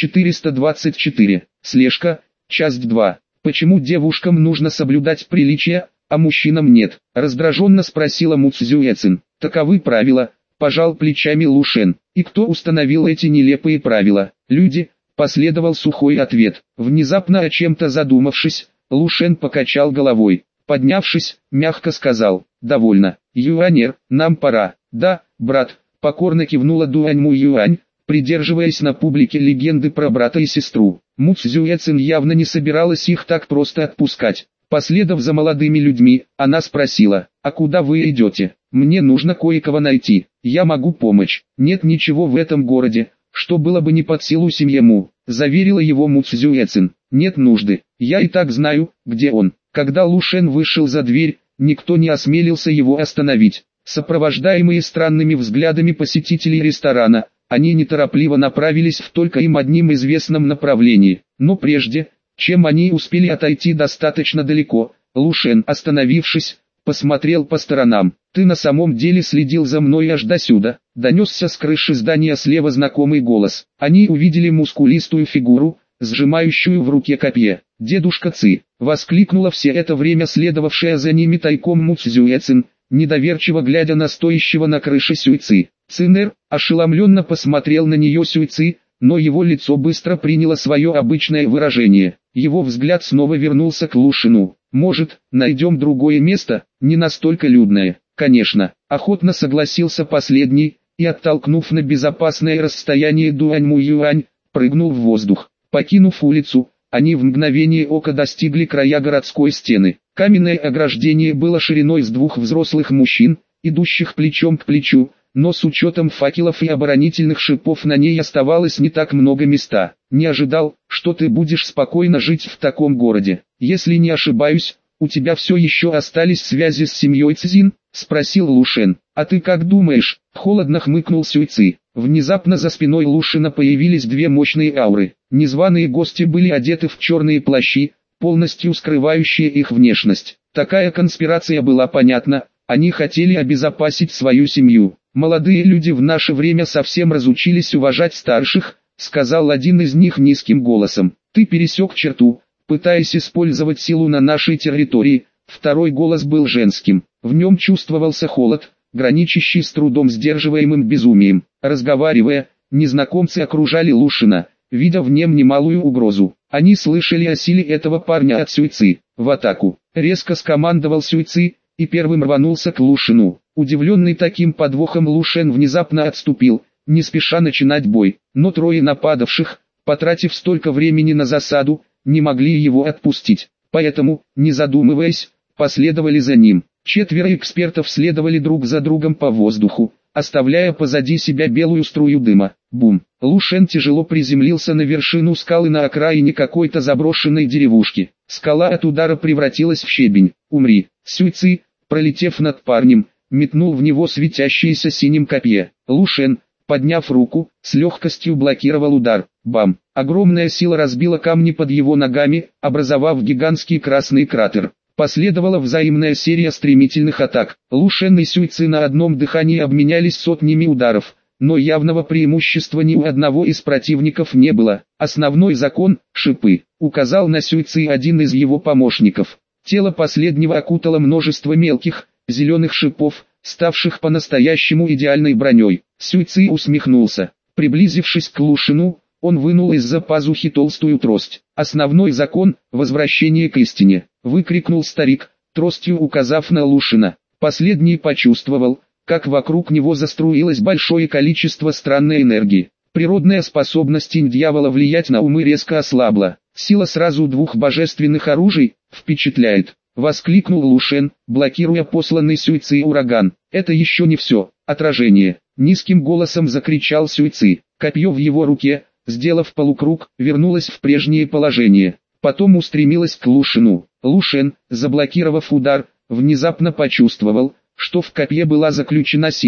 [SPEAKER 1] 424. Слежка. Часть 2. «Почему девушкам нужно соблюдать приличия, а мужчинам нет?» — раздраженно спросила Му Цзюэцин. «Таковы правила», — пожал плечами Лушен. «И кто установил эти нелепые правила?» «Люди», — последовал сухой ответ. Внезапно о чем-то задумавшись, Лушен покачал головой. Поднявшись, мягко сказал: «Довольно. Юанер, нам пора». «Да, брат», — покорно кивнула Дуаньму Юань, придерживаясь на публике легенды про брата и сестру. Му Цзюэцин явно не собиралась их так просто отпускать. Последовав за молодыми людьми, она спросила: «А куда вы идете? Мне нужно кое-кого найти. Я могу помочь». «Нет ничего в этом городе, что было бы не под силу семье Му», — заверила его Му Цзюэцин. «Нет нужды, я и так знаю, где он». Когда Лушен вышел за дверь, никто не осмелился его остановить. Сопровождаемые странными взглядами посетителей ресторана, они неторопливо направились в только им одним известном направлении. Но прежде, чем они успели отойти достаточно далеко, Лушен, остановившись, посмотрел по сторонам. «Ты на самом деле следил за мной аж до сюда?» — донесся с крыши здания слева знакомый голос. Они увидели мускулистую фигуру, сжимающую в руке копье. «Дедушка Ци!» — воскликнула все это время следовавшая за ними тайком Му Цзюэцин, недоверчиво глядя на стоящего на крыше Сюйци. Цинер ошеломленно посмотрел на нее Сюйци, но его лицо быстро приняло свое обычное выражение. Его взгляд снова вернулся к Лушину. «Может, найдем другое место, не настолько людное?» «Конечно», — охотно согласился последний, и, оттолкнув на безопасное расстояние Дуаньму Юань, прыгнул в воздух. Покинув улицу, они в мгновение ока достигли края городской стены. Каменное ограждение было шириной с двух взрослых мужчин, идущих плечом к плечу, но с учетом факелов и оборонительных шипов на ней оставалось не так много места. «Не ожидал, что ты будешь спокойно жить в таком городе. Если не ошибаюсь, у тебя все еще остались связи с семьей Цзин?» — спросил Лушен. «А ты как думаешь?» — холодно хмыкнул Сюйци. Внезапно за спиной Лушина появились две мощные ауры. Незваные гости были одеты в черные плащи, полностью скрывающие их внешность. Такая конспирация была понятна, они хотели обезопасить свою семью. «Молодые люди в наше время совсем разучились уважать старших», — сказал один из них низким голосом. «Ты пересек черту, пытаясь использовать силу на нашей территории». Второй голос был женским. В нем чувствовался холод, граничащий с трудом сдерживаемым безумием. Разговаривая, незнакомцы окружали Лушина, видя в нем немалую угрозу. Они слышали о силе этого парня от Сюйци. «В атаку!» — резко скомандовал Сюйци, и первым рванулся к Лушину. Удивленный таким подвохом Лушен внезапно отступил, не спеша начинать бой. Но трое нападавших, потратив столько времени на засаду, не могли его отпустить. Поэтому, не задумываясь, последовали за ним. Четверо экспертов следовали друг за другом по воздуху, оставляя позади себя белую струю дыма. Бум! Лушен тяжело приземлился на вершину скалы на окраине какой-то заброшенной деревушки. Скала от удара превратилась в щебень. «Умри!» Сюйци, пролетев над парнем, метнул в него светящееся синим копье. Лушен, подняв руку, с легкостью блокировал удар. Бам! Огромная сила разбила камни под его ногами, образовав гигантский красный кратер. Последовала взаимная серия стремительных атак. Лушен и Сюйци на одном дыхании обменялись сотнями ударов, но явного преимущества ни у одного из противников не было. «Основной закон — шипы», — указал на Сюйци один из его помощников. Тело последнего окутало множество мелких, зеленых шипов, ставших по-настоящему идеальной броней. Сюйци усмехнулся. Приблизившись к Лушину, он вынул из-за пазухи толстую трость. «Основной закон — возвращение к истине», — выкрикнул старик, тростью указав на Лушина. Последний почувствовал, как вокруг него заструилось большое количество странной энергии. Природная способность инь-дьявола влиять на умы резко ослабла. Сила сразу двух божественных оружий впечатляет. Воскликнул Лушен, блокируя посланный Сюйци ураган. «Это еще не все. Отражение!» Низким голосом закричал Сюйци. Копье в его руке, сделав полукруг, вернулось в прежнее положение. Потом устремилось к Лушину. Лушен, заблокировав удар, внезапно почувствовал, что в копье была заключена сила,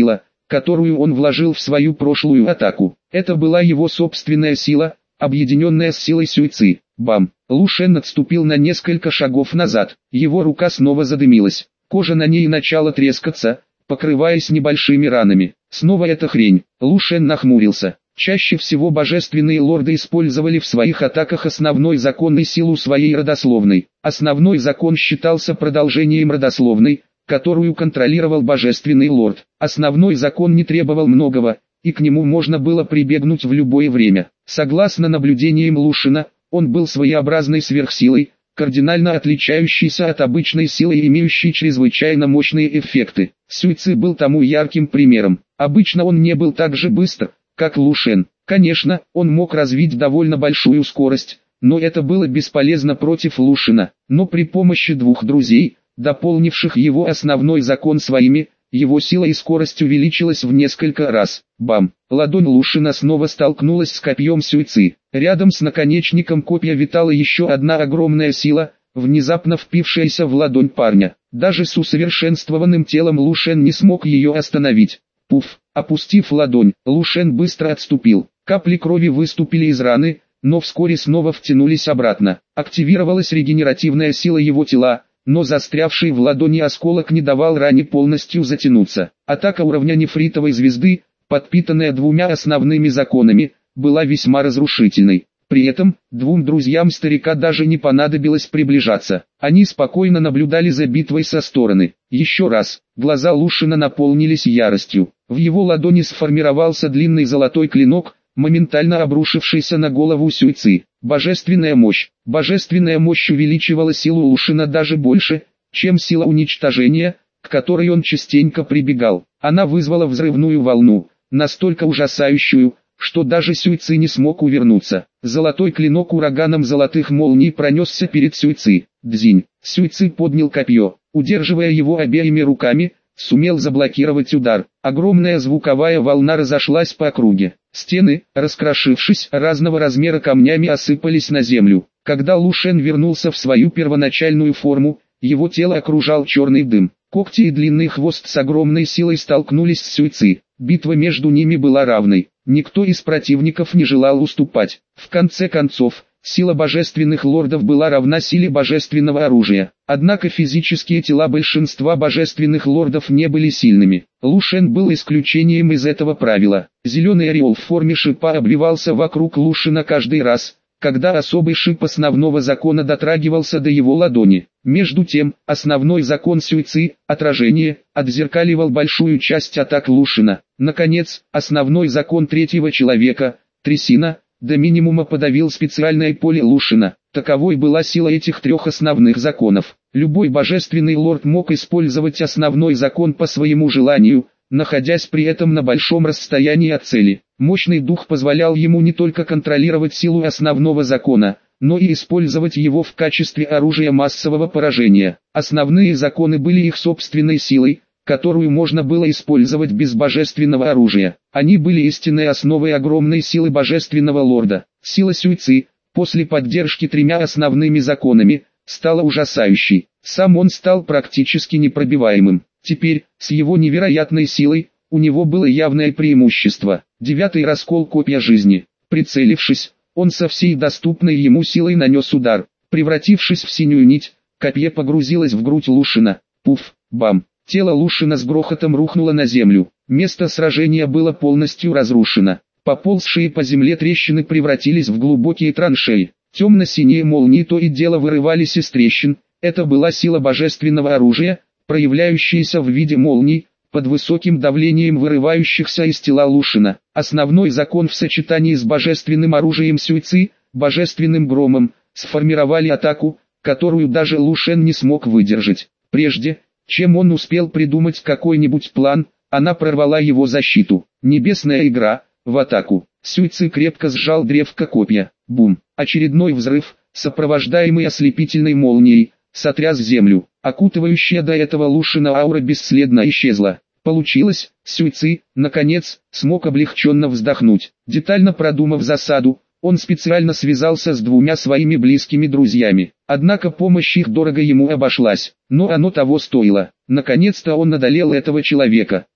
[SPEAKER 1] которую он вложил в свою прошлую атаку. Это была его собственная сила, объединенная с силой Сюйци. Бам! Лу Шен отступил на несколько шагов назад. Его рука снова задымилась. Кожа на ней начала трескаться, покрываясь небольшими ранами. Снова эта хрень. Лу Шен нахмурился. Чаще всего божественные лорды использовали в своих атаках основной закон и силу своей родословной. Основной закон считался продолжением родословной, которую контролировал божественный лорд. Основной закон не требовал многого, и к нему можно было прибегнуть в любое время. Согласно наблюдениям Лушина, он был своеобразной сверхсилой, кардинально отличающейся от обычной силы и имеющей чрезвычайно мощные эффекты. Сюйци был тому ярким примером. Обычно он не был так же быстр, как Лу Шен. Конечно, он мог развить довольно большую скорость, но это было бесполезно против Лушина. Но при помощи двух друзей, дополнивших его основной закон своими, его сила и скорость увеличилась в несколько раз. Бам! Ладонь Лушина снова столкнулась с копьем Сюйци. Рядом с наконечником копья витала еще одна огромная сила, внезапно впившаяся в ладонь парня. Даже с усовершенствованным телом Лу Шен не смог ее остановить. Пуф! Опустив ладонь, Лу Шен быстро отступил. Капли крови выступили из раны, но вскоре снова втянулись обратно. Активировалась регенеративная сила его тела, но застрявший в ладони осколок не давал ране полностью затянуться. Атака уровня нефритовой звезды, подпитанная двумя основными законами, была весьма разрушительной. При этом, двум друзьям старика даже не понадобилось приближаться. Они спокойно наблюдали за битвой со стороны. Еще раз, глаза Лушина наполнились яростью. В его ладони сформировался длинный золотой клинок, моментально обрушившийся на голову Сюйци. Божественная мощь. Божественная мощь увеличивала силу Лушина даже больше, чем сила уничтожения, к которой он частенько прибегал. Она вызвала взрывную волну, настолько ужасающую, что даже Сюйци не смог увернуться. Золотой клинок ураганом золотых молний пронесся перед Сюйци. Дзинь. Сюйци поднял копье, удерживая его обеими руками, сумел заблокировать удар. Огромная звуковая волна разошлась по округе. Стены, раскрошившись разного размера камнями, осыпались на землю. Когда Лу Шен вернулся в свою первоначальную форму, его тело окружал черный дым. Когти и длинный хвост с огромной силой столкнулись с Сюйци. Битва между ними была равной. Никто из противников не желал уступать. В конце концов, сила божественных лордов была равна силе божественного оружия. Однако физические тела большинства божественных лордов не были сильными. Лу Шен был исключением из этого правила. Зеленый ореол в форме шипа обвивался вокруг Лушина каждый раз, когда особый шип основного закона дотрагивался до его ладони. Между тем, основной закон Сюйци, отражение, отзеркаливал большую часть атак Лушина. Наконец, основной закон третьего человека, трясина, до минимума подавил специальное поле Лушина. Таковой была сила этих трех основных законов. Любой божественный лорд мог использовать основной закон по своему желанию, находясь при этом на большом расстоянии от цели. Мощный дух позволял ему не только контролировать силу основного закона, но и использовать его в качестве оружия массового поражения. Основные законы были их собственной силой, которую можно было использовать без божественного оружия. Они были истинной основой огромной силы божественного лорда. Сила Сюйци, после поддержки тремя основными законами, стала ужасающей. Сам он стал практически непробиваемым. Теперь, с его невероятной силой, у него было явное преимущество. Девятый раскол копья жизни. Прицелившись, он со всей доступной ему силой нанес удар. Превратившись в синюю нить, копье погрузилось в грудь Лушина. Пуф, бам. Тело Лушина с грохотом рухнуло на землю. Место сражения было полностью разрушено. Поползшие по земле трещины превратились в глубокие траншеи. Темно-синие молнии то и дело вырывались из трещин. Это была сила божественного оружия, проявляющаяся в виде молний, под высоким давлением вырывающихся из тела Лушина. Основной закон в сочетании с божественным оружием Сюйци, божественным громом, сформировали атаку, которую даже Лу Шен не смог выдержать. Прежде, чем он успел придумать какой-нибудь план, она прорвала его защиту. Небесная игра, в атаку. Сюйци крепко сжал древко копья. Бум! Очередной взрыв, сопровождаемый ослепительной молнией, сотряс землю. Окутывающая до этого Лушина аура бесследно исчезла. Получилось, Сюйци, наконец, смог облегченно вздохнуть. Детально продумав засаду, он специально связался с двумя своими близкими друзьями. Однако помощь их дорого ему обошлась, но оно того стоило. Наконец-то он одолел этого человека.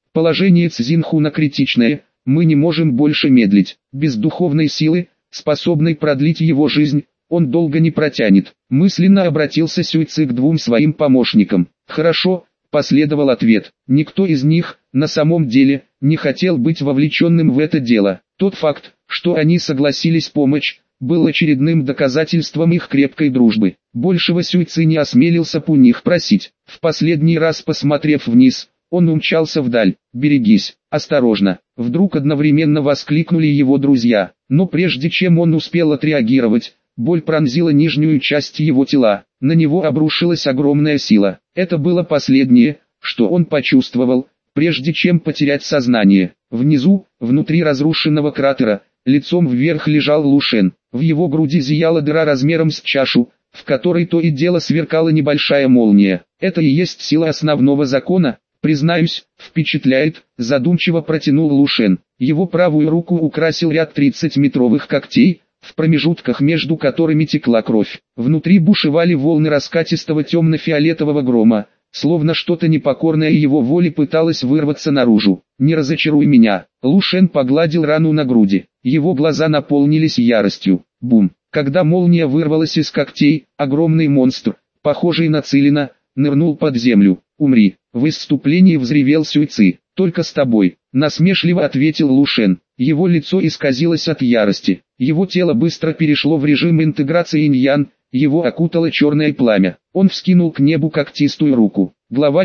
[SPEAKER 1] Положение Цзиньхуна критичное, мы не можем больше медлить. Без духовной силы, способной продлить его жизнь, он долго не протянет. Мысленно обратился Сюйци к двум своим помощникам. Хорошо, последовал ответ. Никто из них, на самом деле, не хотел быть вовлеченным в это дело. Тот факт, что они согласились помочь, был очередным доказательством их крепкой дружбы. Большего Сюйци не осмелился у них просить. В последний раз посмотрев вниз, он умчался вдаль. «Берегись, осторожно!» Вдруг одновременно воскликнули его друзья. Но прежде чем он успел отреагировать, боль пронзила нижнюю часть его тела. На него обрушилась огромная сила. Это было последнее, что он почувствовал, прежде чем потерять сознание. Внизу, внутри разрушенного кратера, лицом вверх лежал Лу Шен. В его груди зияла дыра размером с чашу, в которой то и дело сверкала небольшая молния. Это и есть сила основного закона, признаюсь, впечатляет, задумчиво протянул Лу Шен. Его правую руку украсил ряд 30-метровых когтей, в промежутках между которыми текла кровь. Внутри бушевали волны раскатистого темно-фиолетового грома, словно что-то непокорное его воле пыталось вырваться наружу. «Не разочаруй меня!» Лу Шен погладил рану на груди. Его глаза наполнились яростью. Бум! Когда молния вырвалась из когтей, огромный монстр, похожий на Цилина, нырнул под землю. «Умри!» В исступлении взревел Сюйци. «Только с тобой!» Насмешливо ответил Лу Шен. Его лицо исказилось от ярости. Его тело быстро перешло в режим интеграции инь-ян, его окутало черное пламя. Он вскинул к небу когтистую руку. Глава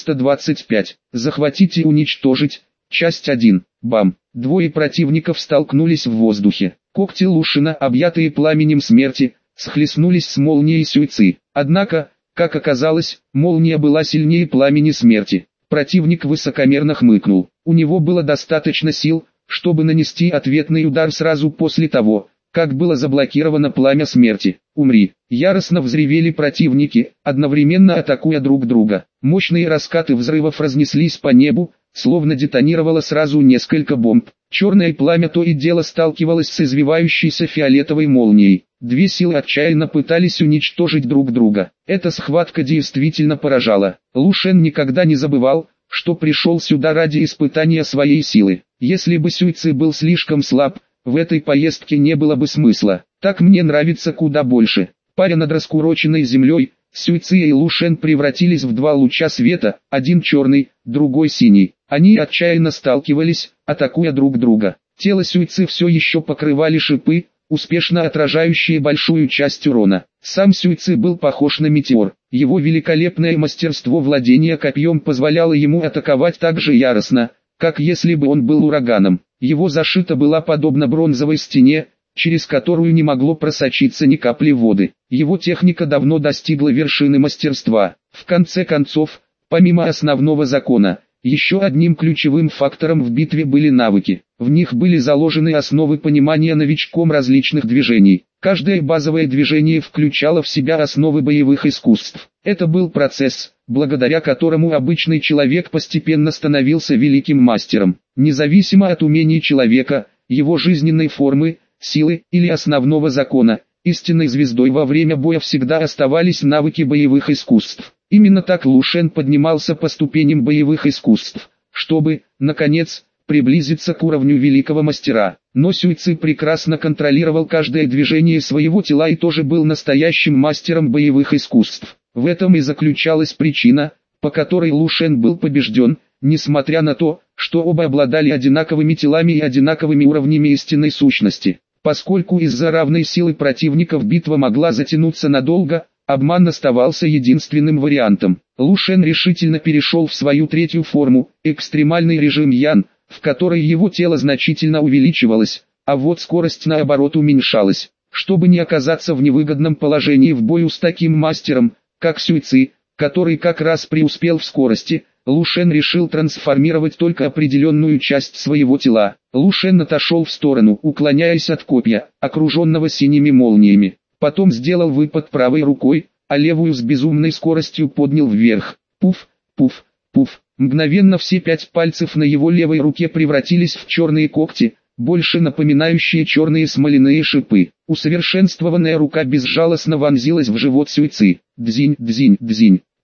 [SPEAKER 1] 425. Захватить и уничтожить. Часть 1. Бам! Двое противников столкнулись в воздухе. Когти Лу Шена, объятые пламенем смерти, схлестнулись с молнией Сюйци. Однако, как оказалось, молния была сильнее пламени смерти. Противник высокомерно хмыкнул. У него было достаточно сил, чтобы нанести ответный удар сразу после того, как было заблокировано пламя смерти. «Умри!» Яростно взревели противники, одновременно атакуя друг друга. Мощные раскаты взрывов разнеслись по небу, словно детонировало сразу несколько бомб. Черное пламя то и дело сталкивалось с извивающейся фиолетовой молнией. Две силы отчаянно пытались уничтожить друг друга. Эта схватка действительно поражала. Лу Шен никогда не забывал, что пришел сюда ради испытания своей силы. Если бы Сюйци был слишком слаб, в этой поездке не было бы смысла. Так мне нравится куда больше. Паря над раскуроченной землей, Сюйци и Лу Шен превратились в два луча света, один черный, другой синий. Они отчаянно сталкивались, атакуя друг друга. Тело Сюйци все еще покрывали шипы, успешно отражающие большую часть урона. Сам Сюйци был похож на метеор. Его великолепное мастерство владения копьем позволяло ему атаковать так же яростно, как если бы он был ураганом. Его защита была подобна бронзовой стене, через которую не могло просочиться ни капли воды. Его техника давно достигла вершины мастерства. В конце концов, помимо основного закона, еще одним ключевым фактором в битве были навыки. В них были заложены основы понимания новичком различных движений. Каждое базовое движение включало в себя основы боевых искусств. Это был процесс, благодаря которому обычный человек постепенно становился великим мастером. Независимо от умений человека, его жизненной формы, силы или основного закона, истинной звездой во время боя всегда оставались навыки боевых искусств. Именно так Лу Шен поднимался по ступеням боевых искусств, чтобы, наконец, приблизиться к уровню великого мастера. Но Сюйци прекрасно контролировал каждое движение своего тела и тоже был настоящим мастером боевых искусств. В этом и заключалась причина, по которой Лу Шен был побежден, несмотря на то, что оба обладали одинаковыми телами и одинаковыми уровнями истинной сущности. Поскольку из-за равной силы противников битва могла затянуться надолго, обман оставался единственным вариантом. Лу Шен решительно перешел в свою третью форму, экстремальный режим Ян, в которой его тело значительно увеличивалось, а вот скорость наоборот уменьшалась. Чтобы не оказаться в невыгодном положении в бою с таким мастером, как Сюйци, который как раз преуспел в скорости, Лу Шен решил трансформировать только определенную часть своего тела. Лу Шен отошел в сторону, уклоняясь от копья, окруженного синими молниями. Потом сделал выпад правой рукой, а левую с безумной скоростью поднял вверх. Пуф, пуф, пуф. Мгновенно все 5 пальцев на его левой руке превратились в черные когти, больше напоминающие черные смоляные шипы. Усовершенствованная рука безжалостно вонзилась в живот Сюйци. Дзинь, дзинь, дзинь.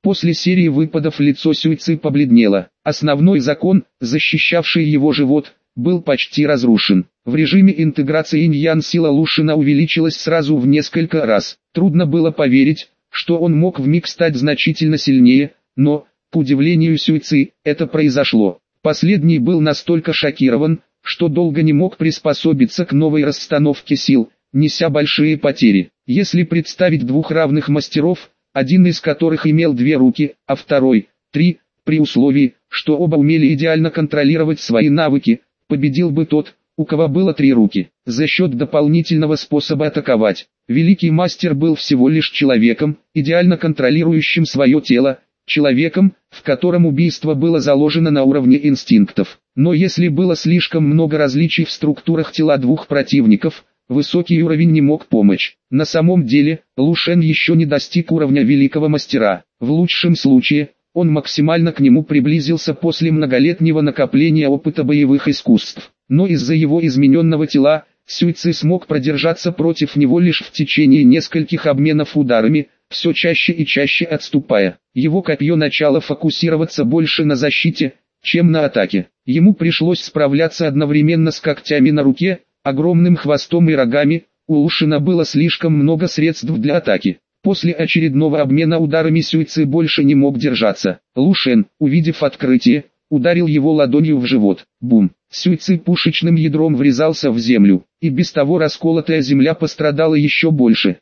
[SPEAKER 1] После серии выпадов лицо Сюйци побледнело. Основной закон, защищавший его живот, был почти разрушен. В режиме интеграции инь-ян сила Лушина увеличилась сразу в несколько раз. Трудно было поверить, что он мог вмиг стать значительно сильнее, но, к удивлению Сюйци, это произошло. Последний был настолько шокирован, что долго не мог приспособиться к новой расстановке сил, неся большие потери. Если представить двух равных мастеров, один из которых имел 2 руки, а второй – 3, при условии, что оба умели идеально контролировать свои навыки, победил бы тот, у кого было 3 руки. За счет дополнительного способа атаковать, великий мастер был всего лишь человеком, идеально контролирующим свое тело, человеком, в котором убийство было заложено на уровне инстинктов. Но если было слишком много различий в структурах тела двух противников, высокий уровень не мог помочь. На самом деле, Лу Шен еще не достиг уровня великого мастера. В лучшем случае, он максимально к нему приблизился после многолетнего накопления опыта боевых искусств. Но из-за его измененного тела, Сюйци смог продержаться против него лишь в течение нескольких обменов ударами, все чаще и чаще отступая. Его копье начало фокусироваться больше на защите, чем на атаке. Ему пришлось справляться одновременно с когтями на руке, огромным хвостом и рогами. У Лушина было слишком много средств для атаки. После очередного обмена ударами Сюйци больше не мог держаться. Лу Шен, увидев открытие, ударил его ладонью в живот. Бум! Сюйци пушечным ядром врезался в землю, и без того расколотая земля пострадала еще больше.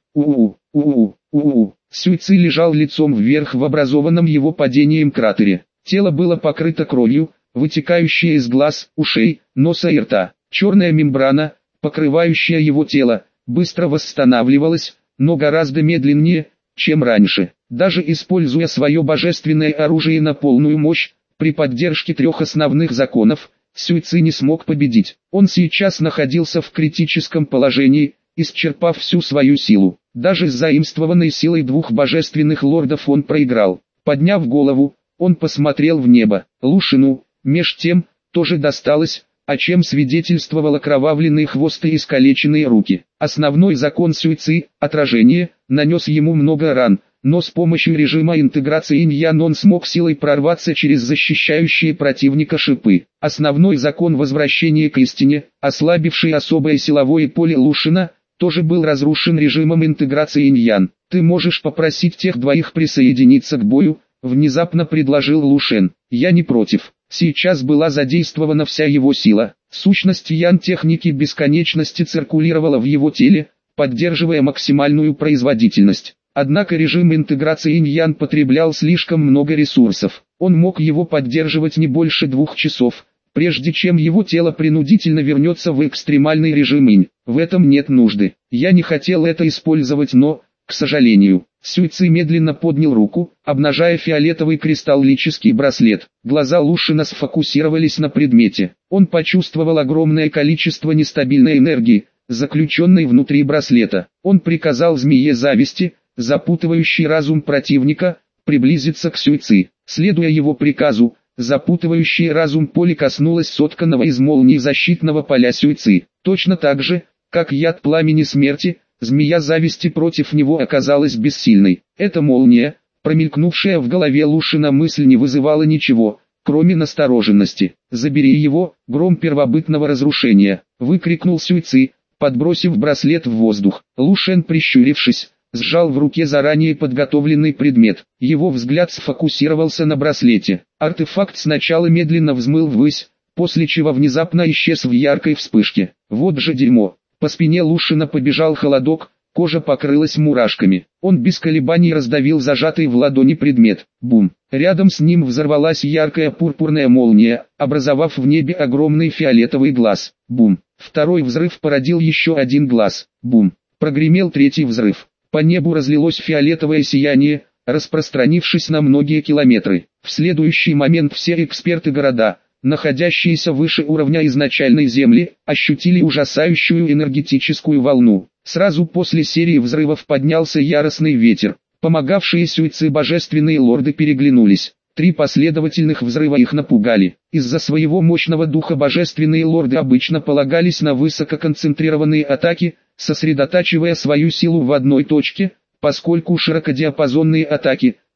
[SPEAKER 1] Сюйци лежал лицом вверх в образованном его падением кратере. Тело было покрыто кровью, вытекающей из глаз, ушей, носа и рта. Черная мембрана, покрывающая его тело, быстро восстанавливалась, но гораздо медленнее, чем раньше. Даже используя свое божественное оружие на полную мощь, при поддержке 3 основных законов, Сюйци не смог победить. Он сейчас находился в критическом положении, исчерпав всю свою силу. Даже с заимствованной силой 2 божественных лордов он проиграл. Подняв голову, он посмотрел в небо. Лушину, меж тем, тоже досталось, о чем свидетельствовал окровавленный хвост и искалеченные руки. Основной закон Сюйци, отражение, нанес ему много ран, но с помощью режима интеграции инь-ян он смог силой прорваться через защищающие противника шипы. Основной закон возвращения к истине, ослабивший особое силовое поле Лушина, тоже был разрушен режимом интеграции инь-ян. «Ты можешь попросить тех 2 присоединиться к бою», — внезапно предложил Лу Шен. «Я не против». Сейчас была задействована вся его сила. Сущность ян-техники бесконечности циркулировала в его теле, поддерживая максимальную производительность. Однако режим интеграции инь-ян потреблял слишком много ресурсов. Он мог его поддерживать не больше 2 часов, прежде чем его тело принудительно вернется в экстремальный режим инь. В этом нет нужды. Я не хотел это использовать, но, к сожалению. Сюйци медленно поднял руку, обнажая фиолетовый кристаллический браслет. Глаза Лушина сфокусировались на предмете. Он почувствовал огромное количество нестабильной энергии, заключенной внутри браслета. Он приказал змее зависти, запутывающей разум противника, приблизиться к Сюйци. Следуя его приказу, запутывающее разум поле коснулось сотканного из молнии защитного поля Сюйци. Точно так же, как яд пламени смерти, змея зависти против него оказалась бессильной. Эта молния, промелькнувшая в голове Лушина мысль, не вызывала ничего, кроме настороженности. «Забери его!» — гром первобытного разрушения, выкрикнул Сюйци, подбросив браслет в воздух. Лу Шен, прищурившись, сжал в руке заранее подготовленный предмет. Его взгляд сфокусировался на браслете. Артефакт сначала медленно взмыл ввысь, после чего внезапно исчез в яркой вспышке. Вот же дерьмо! По спине Лушина побежал холодок, кожа покрылась мурашками. Он без колебаний раздавил зажатый в ладони предмет. Бум! Рядом с ним взорвалась яркая пурпурная молния, образовав в небе огромный фиолетовый глаз. Бум! Второй взрыв породил еще один глаз. Бум! Прогремел 3-й взрыв. По небу разлилось фиолетовое сияние, распространившись на многие километры. В следующий момент все эксперты города, находящиеся выше уровня изначальной Земли, ощутили ужасающую энергетическую волну. Сразу после серии взрывов поднялся яростный ветер. Помогавшие Сюйци божественные лорды переглянулись. 3 последовательных взрыва их напугали. Из-за своего мощного духа божественные лорды обычно полагались на высококонцентрированные атаки, сосредотачивая свою силу в одной точке, поскольку широкодиапазонные атаки,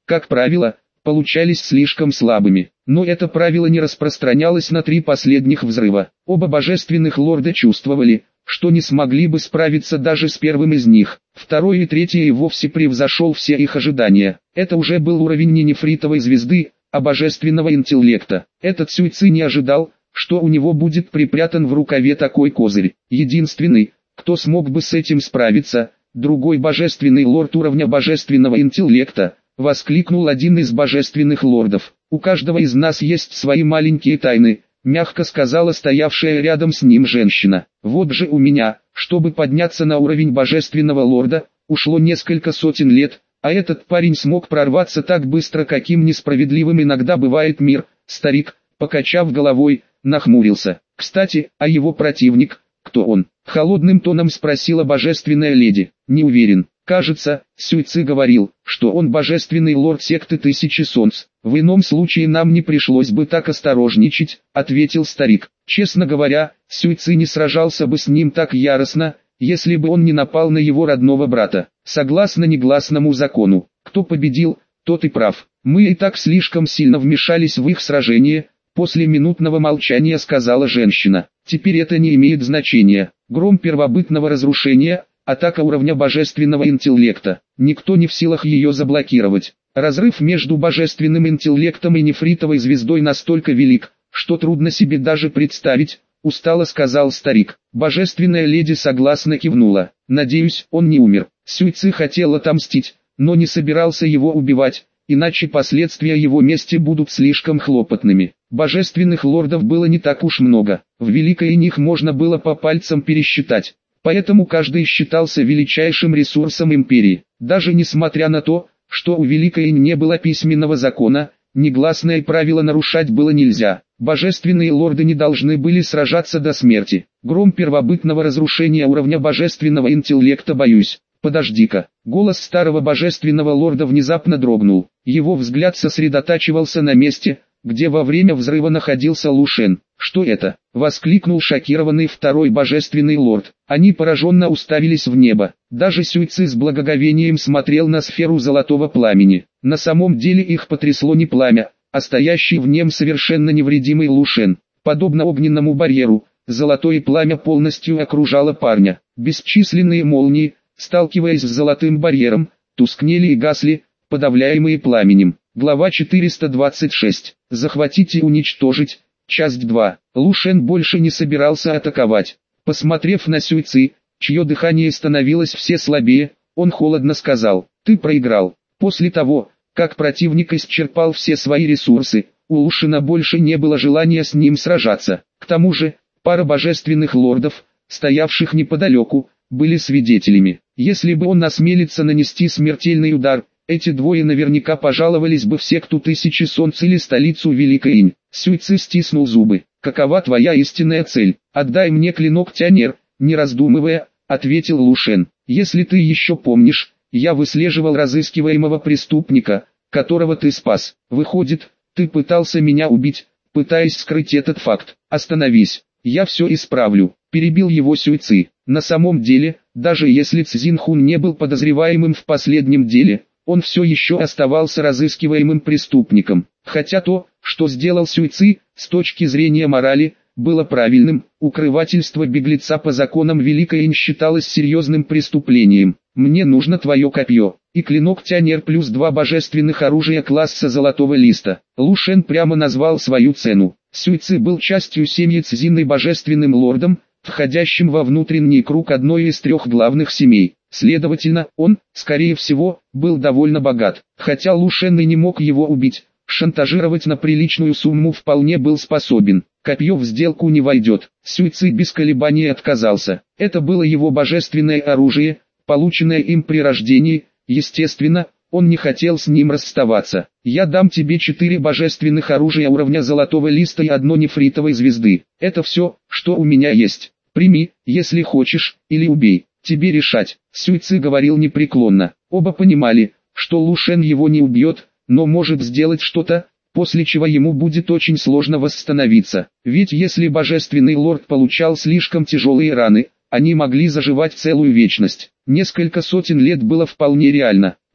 [SPEAKER 1] как правило, получались слишком слабыми. Но это правило не распространялось на 3 последних взрыва. Оба божественных лорда чувствовали, что не смогли бы справиться даже с первым из них. Второй и третий и вовсе превзошел все их ожидания. Это уже был уровень не нефритовой звезды, а божественного интеллекта. Этот Сюйци не ожидал, что у него будет припрятан в рукаве такой козырь. Единственный, кто смог бы с этим справиться, другой божественный лорд уровня божественного интеллекта, воскликнул один из божественных лордов. У каждого из нас есть свои маленькие тайны, мягко сказала стоявшая рядом с ним женщина. Вот же у меня, чтобы подняться на уровень божественного лорда, ушло несколько сотен лет, а этот парень смог прорваться так быстро, каким несправедливым иногда бывает мир. Старик, покачав головой, нахмурился. Кстати, а его противник, кто он? Холодным тоном спросила божественная леди. Не уверен. Кажется, Сюйци говорил, что он божественный лорд секты Тысячи Солнц. В ином случае нам не пришлось бы так осторожничать, ответил старик. Честно говоря, Сюйци не сражался бы с ним так яростно, если бы он не напал на его родного брата. Согласно негласному закону, кто победил, тот и прав. Мы и так слишком сильно вмешались в их сражение, после минутного молчания сказала женщина. Теперь это не имеет значения. Гром первобытного разрушения, атака уровня божественного интеллекта. Никто не в силах ее заблокировать. Разрыв между божественным интеллектом и нефритовой звездой настолько велик, что трудно себе даже представить, устало сказал старик. Божественная леди согласно кивнула. Надеюсь, он не умер. Сюйци хотел отомстить, но не собирался его убивать, иначе последствия его мести будут слишком хлопотными. Божественных лордов было не так уж много, в Великой них можно было по пальцам пересчитать, поэтому каждый считался величайшим ресурсом империи. Даже несмотря на то, что у Великой не было письменного закона, негласное правило нарушать было нельзя. Божественные лорды не должны были сражаться до смерти. Гром первобытного разрушения уровня божественного интеллекта боюсь. Подожди-ка. Голос старого божественного лорда внезапно дрогнул. Его взгляд сосредотачивался на месте, где во время взрыва находился Лу Шен. «Что это?» — воскликнул шокированный второй божественный лорд. Они пораженно уставились в небо. Даже Сюйци с благоговением смотрел на сферу золотого пламени. На самом деле их потрясло не пламя, а стоящий в нем совершенно невредимый Лу Шен. Подобно огненному барьеру, золотое пламя полностью окружало парня. Бесчисленные молнии, сталкиваясь с золотым барьером, тускнели и гасли, подавляемые пламенем. Глава 426. Захватить и уничтожить. Часть 2. Лу Шен больше не собирался атаковать. Посмотрев на Сюйци, чье дыхание становилось все слабее, он холодно сказал: «Ты проиграл». После того, как противник исчерпал все свои ресурсы, у Лу Шена больше не было желания с ним сражаться. К тому же, пара божественных лордов, стоявших неподалеку, были свидетелями. Если бы он осмелится нанести смертельный удар, эти двое наверняка пожаловались бы в секту Тысячи Солнц или столицу Великой Инь. Сюйци стиснул зубы. «Какова твоя истинная цель? Отдай мне клинок Тянер», не раздумывая, ответил Лу Шен. «Если ты еще помнишь, я выслеживал разыскиваемого преступника, которого ты спас. Выходит, ты пытался меня убить, пытаясь скрыть этот факт. Остановись, я все исправлю», перебил его Сюйци. На самом деле, даже если Цзинхун не был подозреваемым в последнем деле, он все еще оставался разыскиваемым преступником. Хотя то, что сделал Сюйци, с точки зрения морали, было правильным, укрывательство беглеца по законам Великой Инь считалось серьезным преступлением. «Мне нужно твое копье и клинок Тянер плюс 2 божественных оружия класса Золотого Листа». Лу Шен прямо назвал свою цену. Сюйци был частью семьи Цзин и божественным лордом, входящим во внутренний круг одной из 3 главных семей. Следовательно, он, скорее всего, был довольно богат. Хотя Лу Шен и не мог его убить, шантажировать на приличную сумму вполне был способен. Копье в сделку не войдет. Сюйци без колебаний отказался. Это было его божественное оружие, полученное им при рождении. Естественно, он не хотел с ним расставаться. «Я дам тебе 4 божественных оружия уровня Золотого Листа и 1 нефритовой звезды. Это все, что у меня есть. Прими, если хочешь, или убей. Тебе решать», Сюйци говорил непреклонно. Оба понимали, что Лу Шен его не убьет, но может сделать что-то, после чего ему будет очень сложно восстановиться. Ведь если божественный лорд получал слишком тяжелые раны, они могли заживать целую вечность. Несколько сотен лет было вполне реально.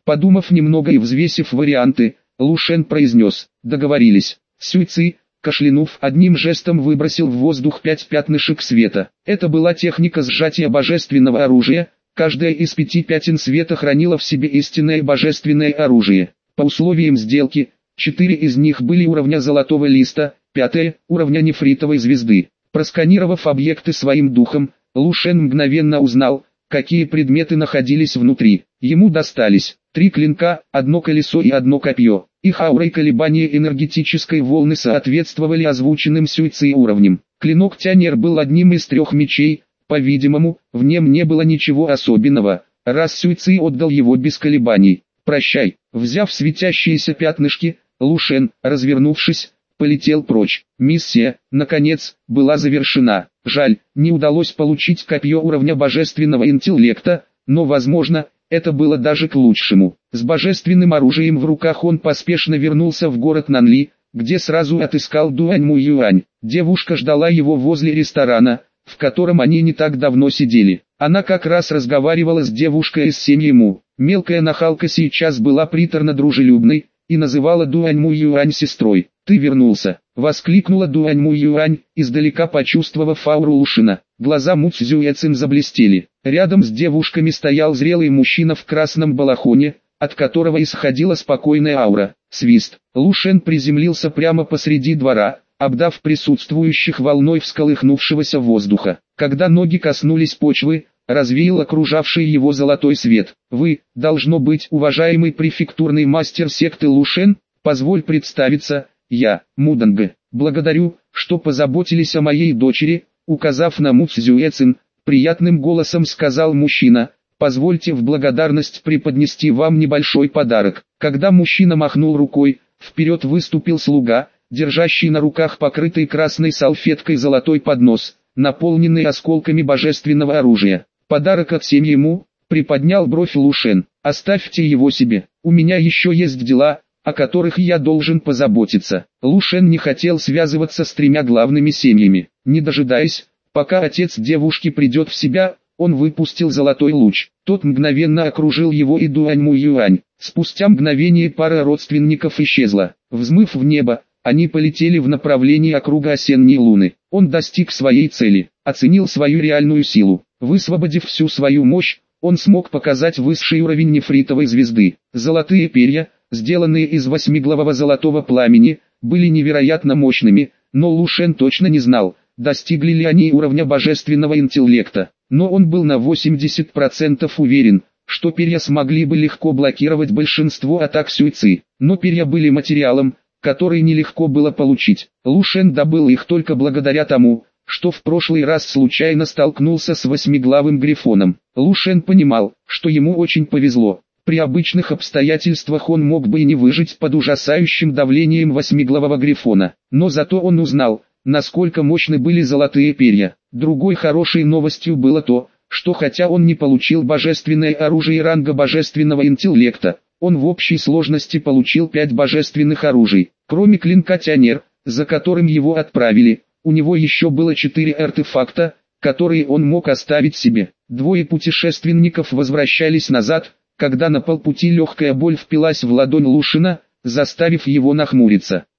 [SPEAKER 1] Подумав немного и взвесив варианты, Лу Шен произнес: «Договорились». Сюй Ци, кашлянув, одним жестом выбросил в воздух 5 пятнышек света. Это была техника сжатия божественного оружия. Каждая из 5 пятен света хранила в себе истинное божественное оружие. По условиям сделки, 4 из них были уровня золотого листа, 5 – уровня нефритовой звезды. Просканировав объекты своим духом, Лу Шен мгновенно узнал, какие предметы находились внутри. Ему достались 3 клинка, 1 колесо и 1 копье. Их аура и колебания энергетической волны соответствовали озвученным Сюй Ци уровням. Клинок Тянер был одним из 3 мечей. По-видимому, в нем не было ничего особенного, раз Сюй Ци отдал его без колебаний. «Прощай». Взяв светящиеся пятнышки, Лу Шен, развернувшись, полетел прочь. Миссия, наконец, была завершена. Жаль, не удалось получить копье уровня божественного интеллекта, но возможно, это было даже к лучшему. С божественным оружием в руках он поспешно вернулся в город Нанли, где сразу отыскал Дуань Му Юань. Девушка ждала его возле ресторана, в котором они не так давно сидели. Она как раз разговаривала с девушкой из семьи Му. Мелкая нахалка сейчас была приторно-дружелюбной и называла Дуань Му Юань сестрой. «Ты вернулся!» — воскликнула Дуань Му Юань, издалека почувствовав ауру Лу Шена. Глаза Му Цзюэцин заблестели. Рядом с девушками стоял зрелый мужчина в красном балахоне, от которого исходила спокойная аура. Свист. Лу Шен приземлился прямо посреди двора, обдав присутствующих волной всколыхнувшегося воздуха. Когда ноги коснулись почвы, развеял окружавший его золотой свет. «Вы, должно быть, уважаемый префектурный мастер секты Лу Шен, позволь представиться, я, Муданга. Благодарю, что позаботились о моей дочери», указав на Му Цзюэцин, приятным голосом сказал мужчина. «Позвольте в благодарность преподнести вам небольшой подарок». Когда мужчина махнул рукой, вперед выступил слуга, держащий на руках покрытый красной салфеткой золотой поднос, наполненный осколками божественного оружия. «Подарок от семьи Му», приподнял бровь Лу Шен. «Оставьте его себе, у меня еще есть дела, о которых я должен позаботиться». Лу Шен не хотел связываться с 3 главными семьями. Не дожидаясь, пока отец девушки придет в себя, он выпустил золотой луч. Тот мгновенно окружил его и Дуань Му Юань. Спустя мгновение пара родственников исчезла. Взмыв в небо, они полетели в направлении округа осенней луны. Он достиг своей цели, оценил свою реальную силу. Высвободив всю свою мощь, он смог показать высший уровень нефритовой звезды. Золотые перья, сделанные из 8-главого золотого пламени, были невероятно мощными, но Лу Шен точно не знал, достигли ли они уровня божественного интеллекта. Но он был на 80% уверен, что перья смогли бы легко блокировать большинство атак Сюй Ци. Но перья были материалом, который нелегко было получить. Лу Шен добыл их только благодаря тому, что в прошлый раз случайно столкнулся с 8-главым грифоном. Лу Шен понимал, что ему очень повезло. При обычных обстоятельствах он мог бы и не выжить под ужасающим давлением 8-главого грифона. Но зато он узнал, насколько мощны были золотые перья. Другой хорошей новостью было то, что хотя он не получил божественное оружие ранга божественного интеллекта, он в общей сложности получил 5 божественных оружий. Кроме клинка Тянер, за которым его отправили, у него еще было 4 артефакта, которые он мог оставить себе. 2 путешественников возвращались назад, когда на полпути легкая боль впилась в ладонь Лу Шена, заставив его нахмуриться.